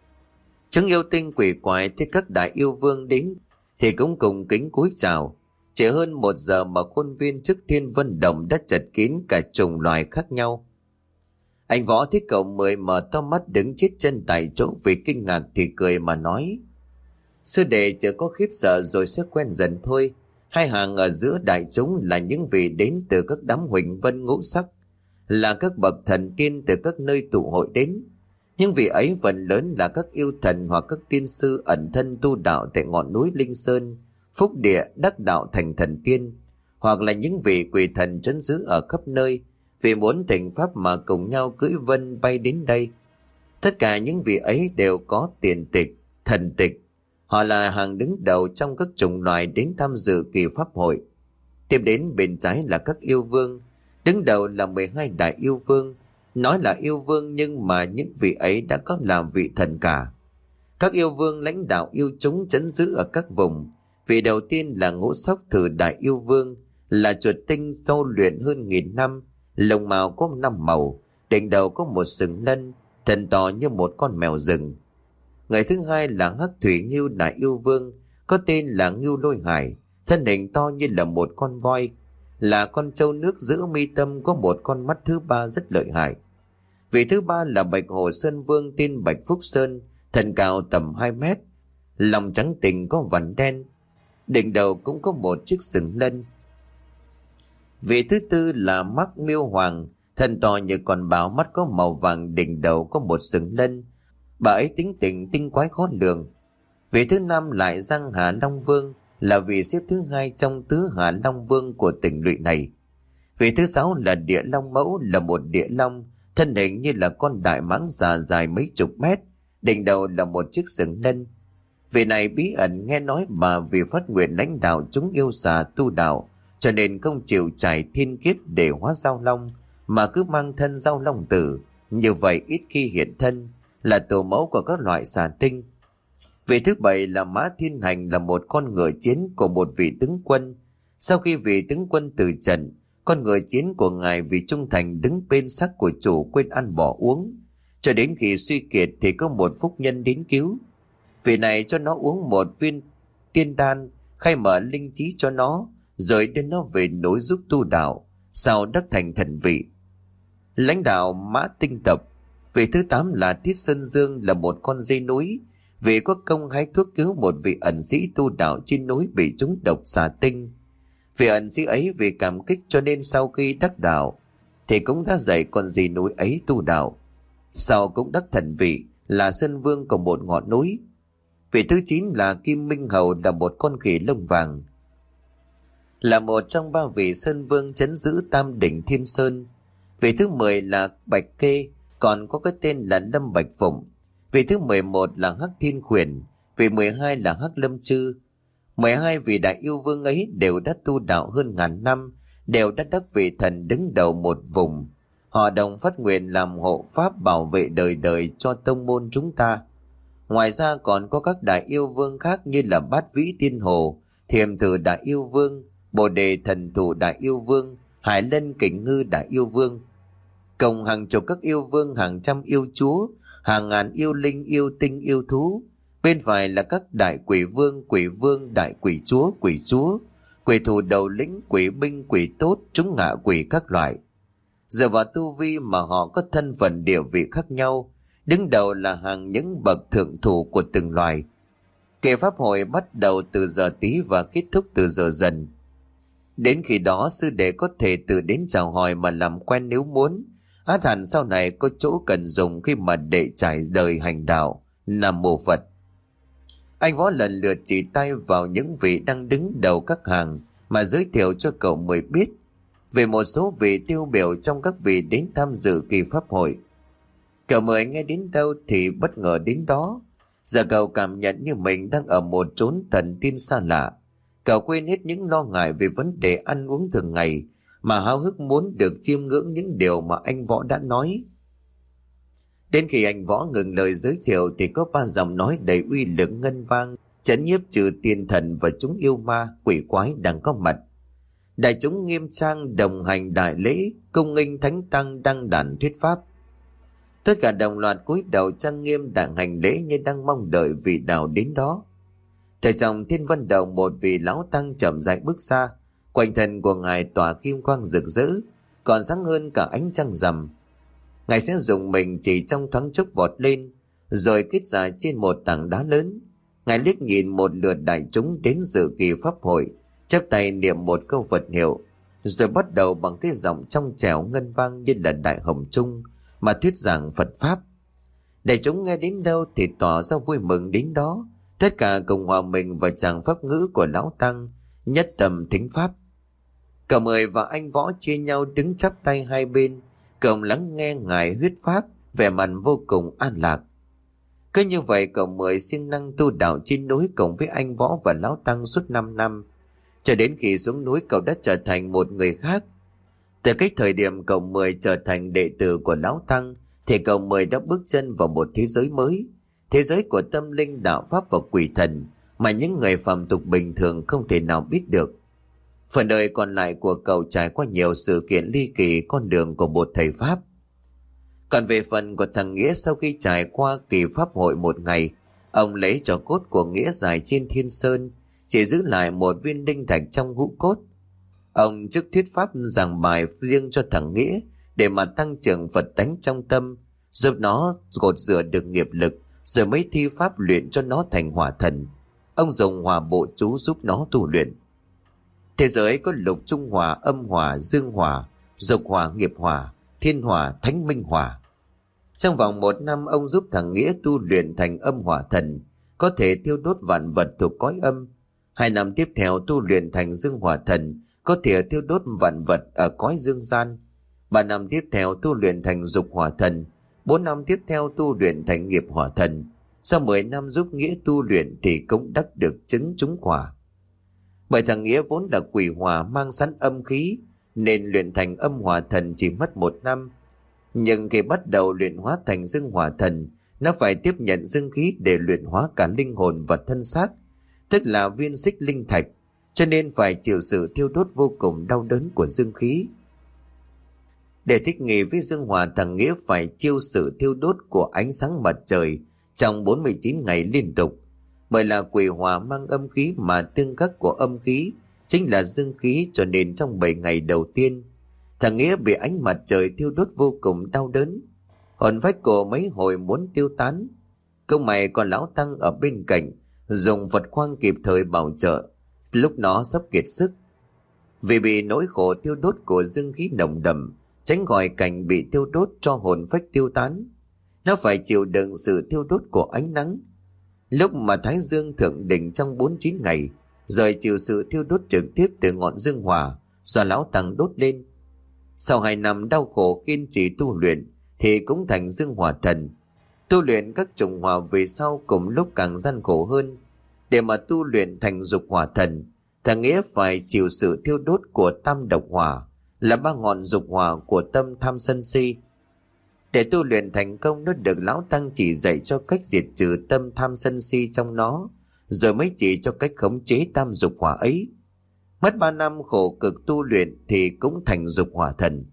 Chúng yêu tinh quỷ quái thấy các đại yêu vương đến thì cũng cùng kính cúi chào. Chỉ hơn một giờ mà khuôn viên trước Thiên Vân Động đã chật kín cả chủng loài khác nhau. Anh Võ thấy cậu Mười mở to mắt đứng chết chân tại chỗ vì kinh ngạc thì cười mà nói: Sư đệ chỉ có khiếp sợ rồi sẽ quen dần thôi. Hai hàng ở giữa đại chúng là những vị đến từ các đám huỳnh vân ngũ sắc, là các bậc thần tiên từ các nơi tụ hội đến. Những vị ấy phần lớn là các yêu thần hoặc các tiên sư ẩn thân tu đạo tại ngọn núi Linh Sơn, phúc địa đắc đạo thành thần tiên, hoặc là những vị quỷ thần trấn giữ ở khắp nơi vì muốn thỉnh pháp mà cùng nhau cưỡi vân bay đến đây. Tất cả những vị ấy đều có tiền tịch, thần tịch. Họ là hàng đứng đầu trong các chủng loài đến tham dự kỳ pháp hội. Tiếp đến bên trái là các yêu vương. Đứng đầu là mười hai đại yêu vương. Nói là yêu vương nhưng mà những vị ấy đã có làm vị thần cả. Các yêu vương lãnh đạo yêu chúng trấn giữ ở các vùng. Vị đầu tiên là Ngũ Sóc Thử Đại Yêu Vương, là chuột tinh tu luyện hơn nghìn năm, lông màu có năm màu, đỉnh đầu có một sừng lân, thần to như một con mèo rừng. Người thứ hai là Hắc Thủy Ngưu Đại Yêu Vương, có tên là Ngưu Lôi Hải, thân hình to như là một con voi, là con trâu nước giữa mi tâm có một con mắt thứ ba rất lợi hại. Vị thứ ba là Bạch Hồ Sơn Vương tên Bạch Phúc Sơn, thân cao tầm hai mét, lòng trắng tinh có vằn đen, đỉnh đầu cũng có một chiếc sừng lân. Vị thứ tư là Mác Miêu Hoàng, thân to như con báo, mắt có màu vàng, đỉnh đầu có một sừng lân. Bà ấy tính tình tinh quái khó lường. Vị thứ năm lại Giang Hà Long Vương, là vị xếp thứ hai trong tứ Hà Long Vương của tỉnh lỵ này. Vị thứ sáu là Địa Long Mẫu, là một địa long, thân hình như là con đại mãng già dài mấy chục mét, đỉnh đầu là một chiếc sừng lân. Vị này bí ẩn nghe nói bà vì phát nguyện lãnh đạo chúng yêu xà tu đạo, cho nên không chịu trải thiên kiếp để hóa giao long, mà cứ mang thân giao long tử, như vậy ít khi hiện thân, là tổ mẫu của các loại xà tinh. Vị thứ bảy là Mã Thiên Hành, là một con ngựa chiến của một vị tướng quân. Sau khi vị tướng quân từ trần, con ngựa chiến của ngài vì trung thành đứng bên xác của chủ quên ăn bỏ uống, cho đến khi suy kiệt thì có một phúc nhân đến cứu. Vị này cho nó uống một viên tiên đan, khai mở linh trí cho nó, rồi đưa nó về núi giúp tu đạo, sau đắc thành thần vị. Lãnh đạo Mã Tinh Tập. Vị thứ tám là Thiết Sơn Dương, là một con dê núi, vì có công hái thuốc cứu một vị ẩn sĩ tu đạo trên núi bị trúng độc xà tinh. Vị ẩn sĩ ấy vì cảm kích cho nên sau khi đắc đạo thì cũng đã dạy con dê núi ấy tu đạo, sau cũng đắc thần vị, là Sơn Vương của một ngọn núi. Vị thứ chín là Kim Minh Hầu, là một con khỉ lông vàng, là một trong ba vị Sơn Vương trấn giữ Tam Đỉnh Thiên Sơn. Vị thứ mười là Bạch Kê, còn có cái tên là Lâm Bạch Phụng. Vị thứ mười một là Hắc Thiên Khuyển. Vị mười hai là Hắc Lâm Chư. mười hai vị đại yêu vương ấy đều đã tu đạo hơn ngàn năm, đều đã đắc vị thần đứng đầu một vùng. Họ đồng phát nguyện làm hộ pháp bảo vệ đời đời cho tông môn chúng ta. Ngoài ra còn có các đại yêu vương khác như là Bát Vĩ Tiên Hồ, Thiềm Thử Đại Yêu Vương, Bồ Đề Thần Thủ Đại Yêu Vương, Hải Lân Kình Ngư Đại Yêu Vương. Cộng hàng chục các yêu vương, hàng trăm yêu chúa, hàng ngàn yêu linh, yêu tinh, yêu thú. Bên phải là các đại quỷ vương, quỷ vương, đại quỷ chúa, quỷ chúa, quỷ thủ đầu lĩnh, quỷ binh, quỷ tốt, chúng ngạ quỷ các loại. Dựa vào tu vi mà họ có thân phận địa vị khác nhau, đứng đầu là hàng những bậc thượng thủ của từng loài. Kỳ pháp hội bắt đầu từ giờ tí và kết thúc từ giờ dần. Đến khi đó sư đệ có thể tự đến chào hỏi mà làm quen nếu muốn. Át hẳn sau này có chỗ cần dùng khi mà đệ trải đời hành đạo. Nam Mô Phật. Anh Võ lần lượt chỉ tay vào những vị đang đứng đầu các hàng mà giới thiệu cho cậu Mười biết về một số vị tiêu biểu trong các vị đến tham dự kỳ pháp hội. Cậu Mười nghe đến đâu thì bất ngờ đến đó. Giờ cậu cảm nhận như mình đang ở một chốn thần tiên xa lạ. Cậu quên hết những lo ngại về vấn đề ăn uống thường ngày, mà háo hức muốn được chiêm ngưỡng những điều mà anh Võ đã nói. Đến khi anh Võ ngừng lời giới thiệu thì có ba giọng nói đầy uy lực ngân vang, trấn nhiếp trừ tiên thần và chúng yêu ma, quỷ quái đang có mặt. Đại chúng nghiêm trang đồng hành đại lễ, cung nghênh thánh tăng đăng đàn thuyết pháp. Tất cả đồng loạt cúi đầu trang nghiêm đặng hành lễ như đang mong đợi vị nào đến đó. Thời trong thiên vân đầu một vị lão tăng chậm rãi bước ra, quanh thân của ngài tỏa kim quang rực rỡ, còn sáng hơn cả ánh trăng rằm. Ngài sẽ dùng mình chỉ trong thoáng chốc vọt lên, rồi kết ra trên một tảng đá lớn. Ngài liếc nhìn một lượt đại chúng đến dự kỳ pháp hội, chắp tay niệm một câu Phật hiệu, rồi bắt đầu bằng cái giọng trong trẻo ngân vang như là đại hồng trung mà thuyết giảng Phật pháp. Đại chúng nghe đến đâu thì tỏ ra vui mừng đến đó, tất cả cùng hòa mình vào tràng pháp ngữ của lão tăng, nhất tâm thính pháp. Cậu Mười và anh Võ chia nhau đứng chắp tay hai bên, cùng lắng nghe ngài huyết pháp, vẻ mặt vô cùng an lạc. Cứ như vậy cậu Mười siêng năng tu đạo trên núi cùng với anh Võ và lão tăng suốt năm năm, cho đến khi xuống núi cậu đã trở thành một người khác. Từ cái thời điểm cậu Mười trở thành đệ tử của lão tăng thì cậu Mười đã bước chân vào một thế giới mới, thế giới của tâm linh, đạo pháp và quỷ thần mà những người phàm tục bình thường không thể nào biết được. Phần đời còn lại của cậu trải qua nhiều sự kiện ly kỳ con đường của một thầy pháp. Còn về phần của thằng Nghĩa, sau khi trải qua kỳ pháp hội một ngày, ông lấy trò cốt của Nghĩa dài trên thiên sơn, chỉ giữ lại một viên linh thạch trong hũ cốt. Ông trước thuyết pháp giảng bài riêng cho thằng Nghĩa để mà tăng trưởng Phật tánh trong tâm, giúp nó gột rửa được nghiệp lực, rồi mới thi pháp luyện cho nó thành hỏa thần. Ông dùng hỏa bộ chú giúp nó tu luyện. Thế giới có lục trung hỏa, âm hỏa, dương hỏa, dục hỏa, nghiệp hỏa, thiên hỏa, thánh minh hỏa. Trong vòng một năm, ông giúp thằng Nghĩa tu luyện thành âm hỏa thần, có thể thiêu đốt vạn vật thuộc cõi âm. Hai năm tiếp theo tu luyện thành dương hỏa thần, có thể thiêu đốt vạn vật ở cõi dương gian. Ba năm tiếp theo tu luyện thành dục hỏa thần. Bốn năm tiếp theo tu luyện thành nghiệp hỏa thần. Sau mười năm giúp Nghĩa tu luyện thì cũng đắc được chứng trúng quả. Bởi thằng Nghĩa vốn là quỷ hỏa mang sẵn âm khí, nên luyện thành âm hỏa thần chỉ mất một năm. Nhưng khi bắt đầu luyện hóa thành dương hỏa thần, nó phải tiếp nhận dương khí để luyện hóa cả linh hồn và thân xác, tức là viên xích linh thạch, cho nên phải chịu sự thiêu đốt vô cùng đau đớn của dương khí. Để thích nghi với dương hỏa, thằng Nghĩa phải chịu sự thiêu đốt của ánh sáng mặt trời trong bốn mươi chín ngày liên tục. Bởi là quỷ hỏa mang âm khí mà tương khắc của âm khí chính là dương khí, cho nên trong bảy ngày đầu tiên, thằng Nghĩa bị ánh mặt trời thiêu đốt vô cùng đau đớn. Hồn phách của mấy hồi muốn tiêu tán. Công mày còn lão tăng ở bên cạnh dùng Phật khoang kịp thời bảo trợ lúc nó sắp kiệt sức. Vì bị nỗi khổ thiêu đốt của dương khí nồng đậm, tránh khỏi cảnh bị thiêu đốt cho hồn phách tiêu tán, nó phải chịu đựng sự thiêu đốt của ánh nắng. Lúc mà thái dương thượng đỉnh trong bốn mươi chín ngày, rồi chịu sự thiêu đốt trực tiếp từ ngọn dương hỏa do lão tăng đốt lên. Sau hai năm đau khổ kiên trì tu luyện thì cũng thành dương hỏa thần. Tu luyện các chủng hỏa về sau cùng lúc càng gian khổ hơn. Để mà tu luyện thành dục hỏa thần, thằng Nghĩa phải chịu sự thiêu đốt của tam độc hỏa, là ba ngọn dục hỏa của tâm tham sân si. Để tu luyện thành công, nó được lão tăng chỉ dạy cho cách diệt trừ tâm tham sân si trong nó, rồi mới chỉ cho cách khống chế tam dục hỏa ấy. Mất ba năm khổ cực tu luyện thì cũng thành dục hỏa thần.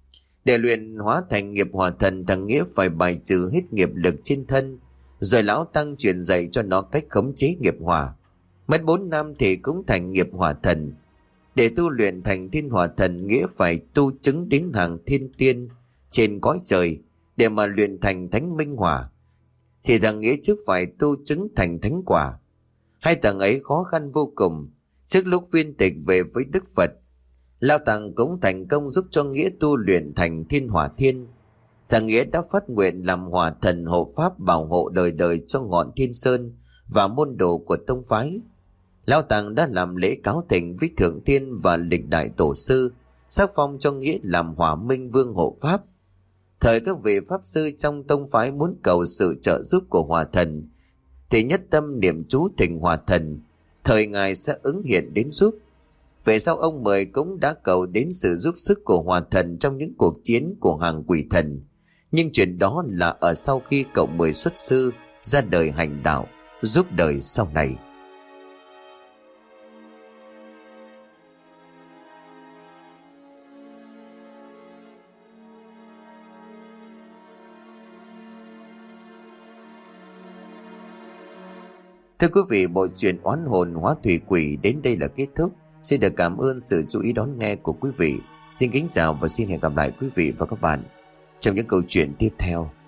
Để luyện hóa thành nghiệp hỏa thần, thằng Nghĩa phải bài trừ hết nghiệp lực trên thân, rồi lão tăng truyền dạy cho nó cách khống chế nghiệp hỏa. Mất bốn năm thì cũng thành nghiệp hỏa thần. Để tu luyện thành thiên hỏa thần, Nghĩa phải tu chứng đến hàng thiên tiên trên cõi trời. Để mà luyện thành thánh minh hỏa thì thằng Nghĩa trước phải tu chứng thành thánh quả. Hai thằng ấy khó khăn vô cùng. Trước lúc viên tịch về với Đức Phật, lão tăng cũng thành công giúp cho Nghĩa tu luyện thành thiên hỏa thiên. Thằng Nghĩa đã phát nguyện làm hỏa thần hộ pháp bảo hộ đời đời cho ngọn Thiên Sơn và môn đồ của tông phái. Lão tăng đã làm lễ cáo thỉnh với thượng tiên và lịch đại tổ sư, sắc phong cho Nghĩa làm hỏa minh vương hộ pháp. Thời các vị pháp sư trong tông phái muốn cầu sự trợ giúp của hỏa thần thì nhất tâm niệm chú thỉnh hỏa thần, thời ngài sẽ ứng hiện đến giúp. Về sau ông Mười cũng đã cầu đến sự giúp sức của hỏa thần trong những cuộc chiến của hàng quỷ thần. Nhưng chuyện đó là ở sau khi cậu Mười xuất sư ra đời hành đạo, giúp đời sau này. Thưa quý vị, bộ truyện Oán hồn hóa thủy quỷ đến đây là kết thúc. Xin được cảm ơn sự chú ý đón nghe của quý vị. Xin kính chào và xin hẹn gặp lại quý vị và các bạn trong những câu chuyện tiếp theo.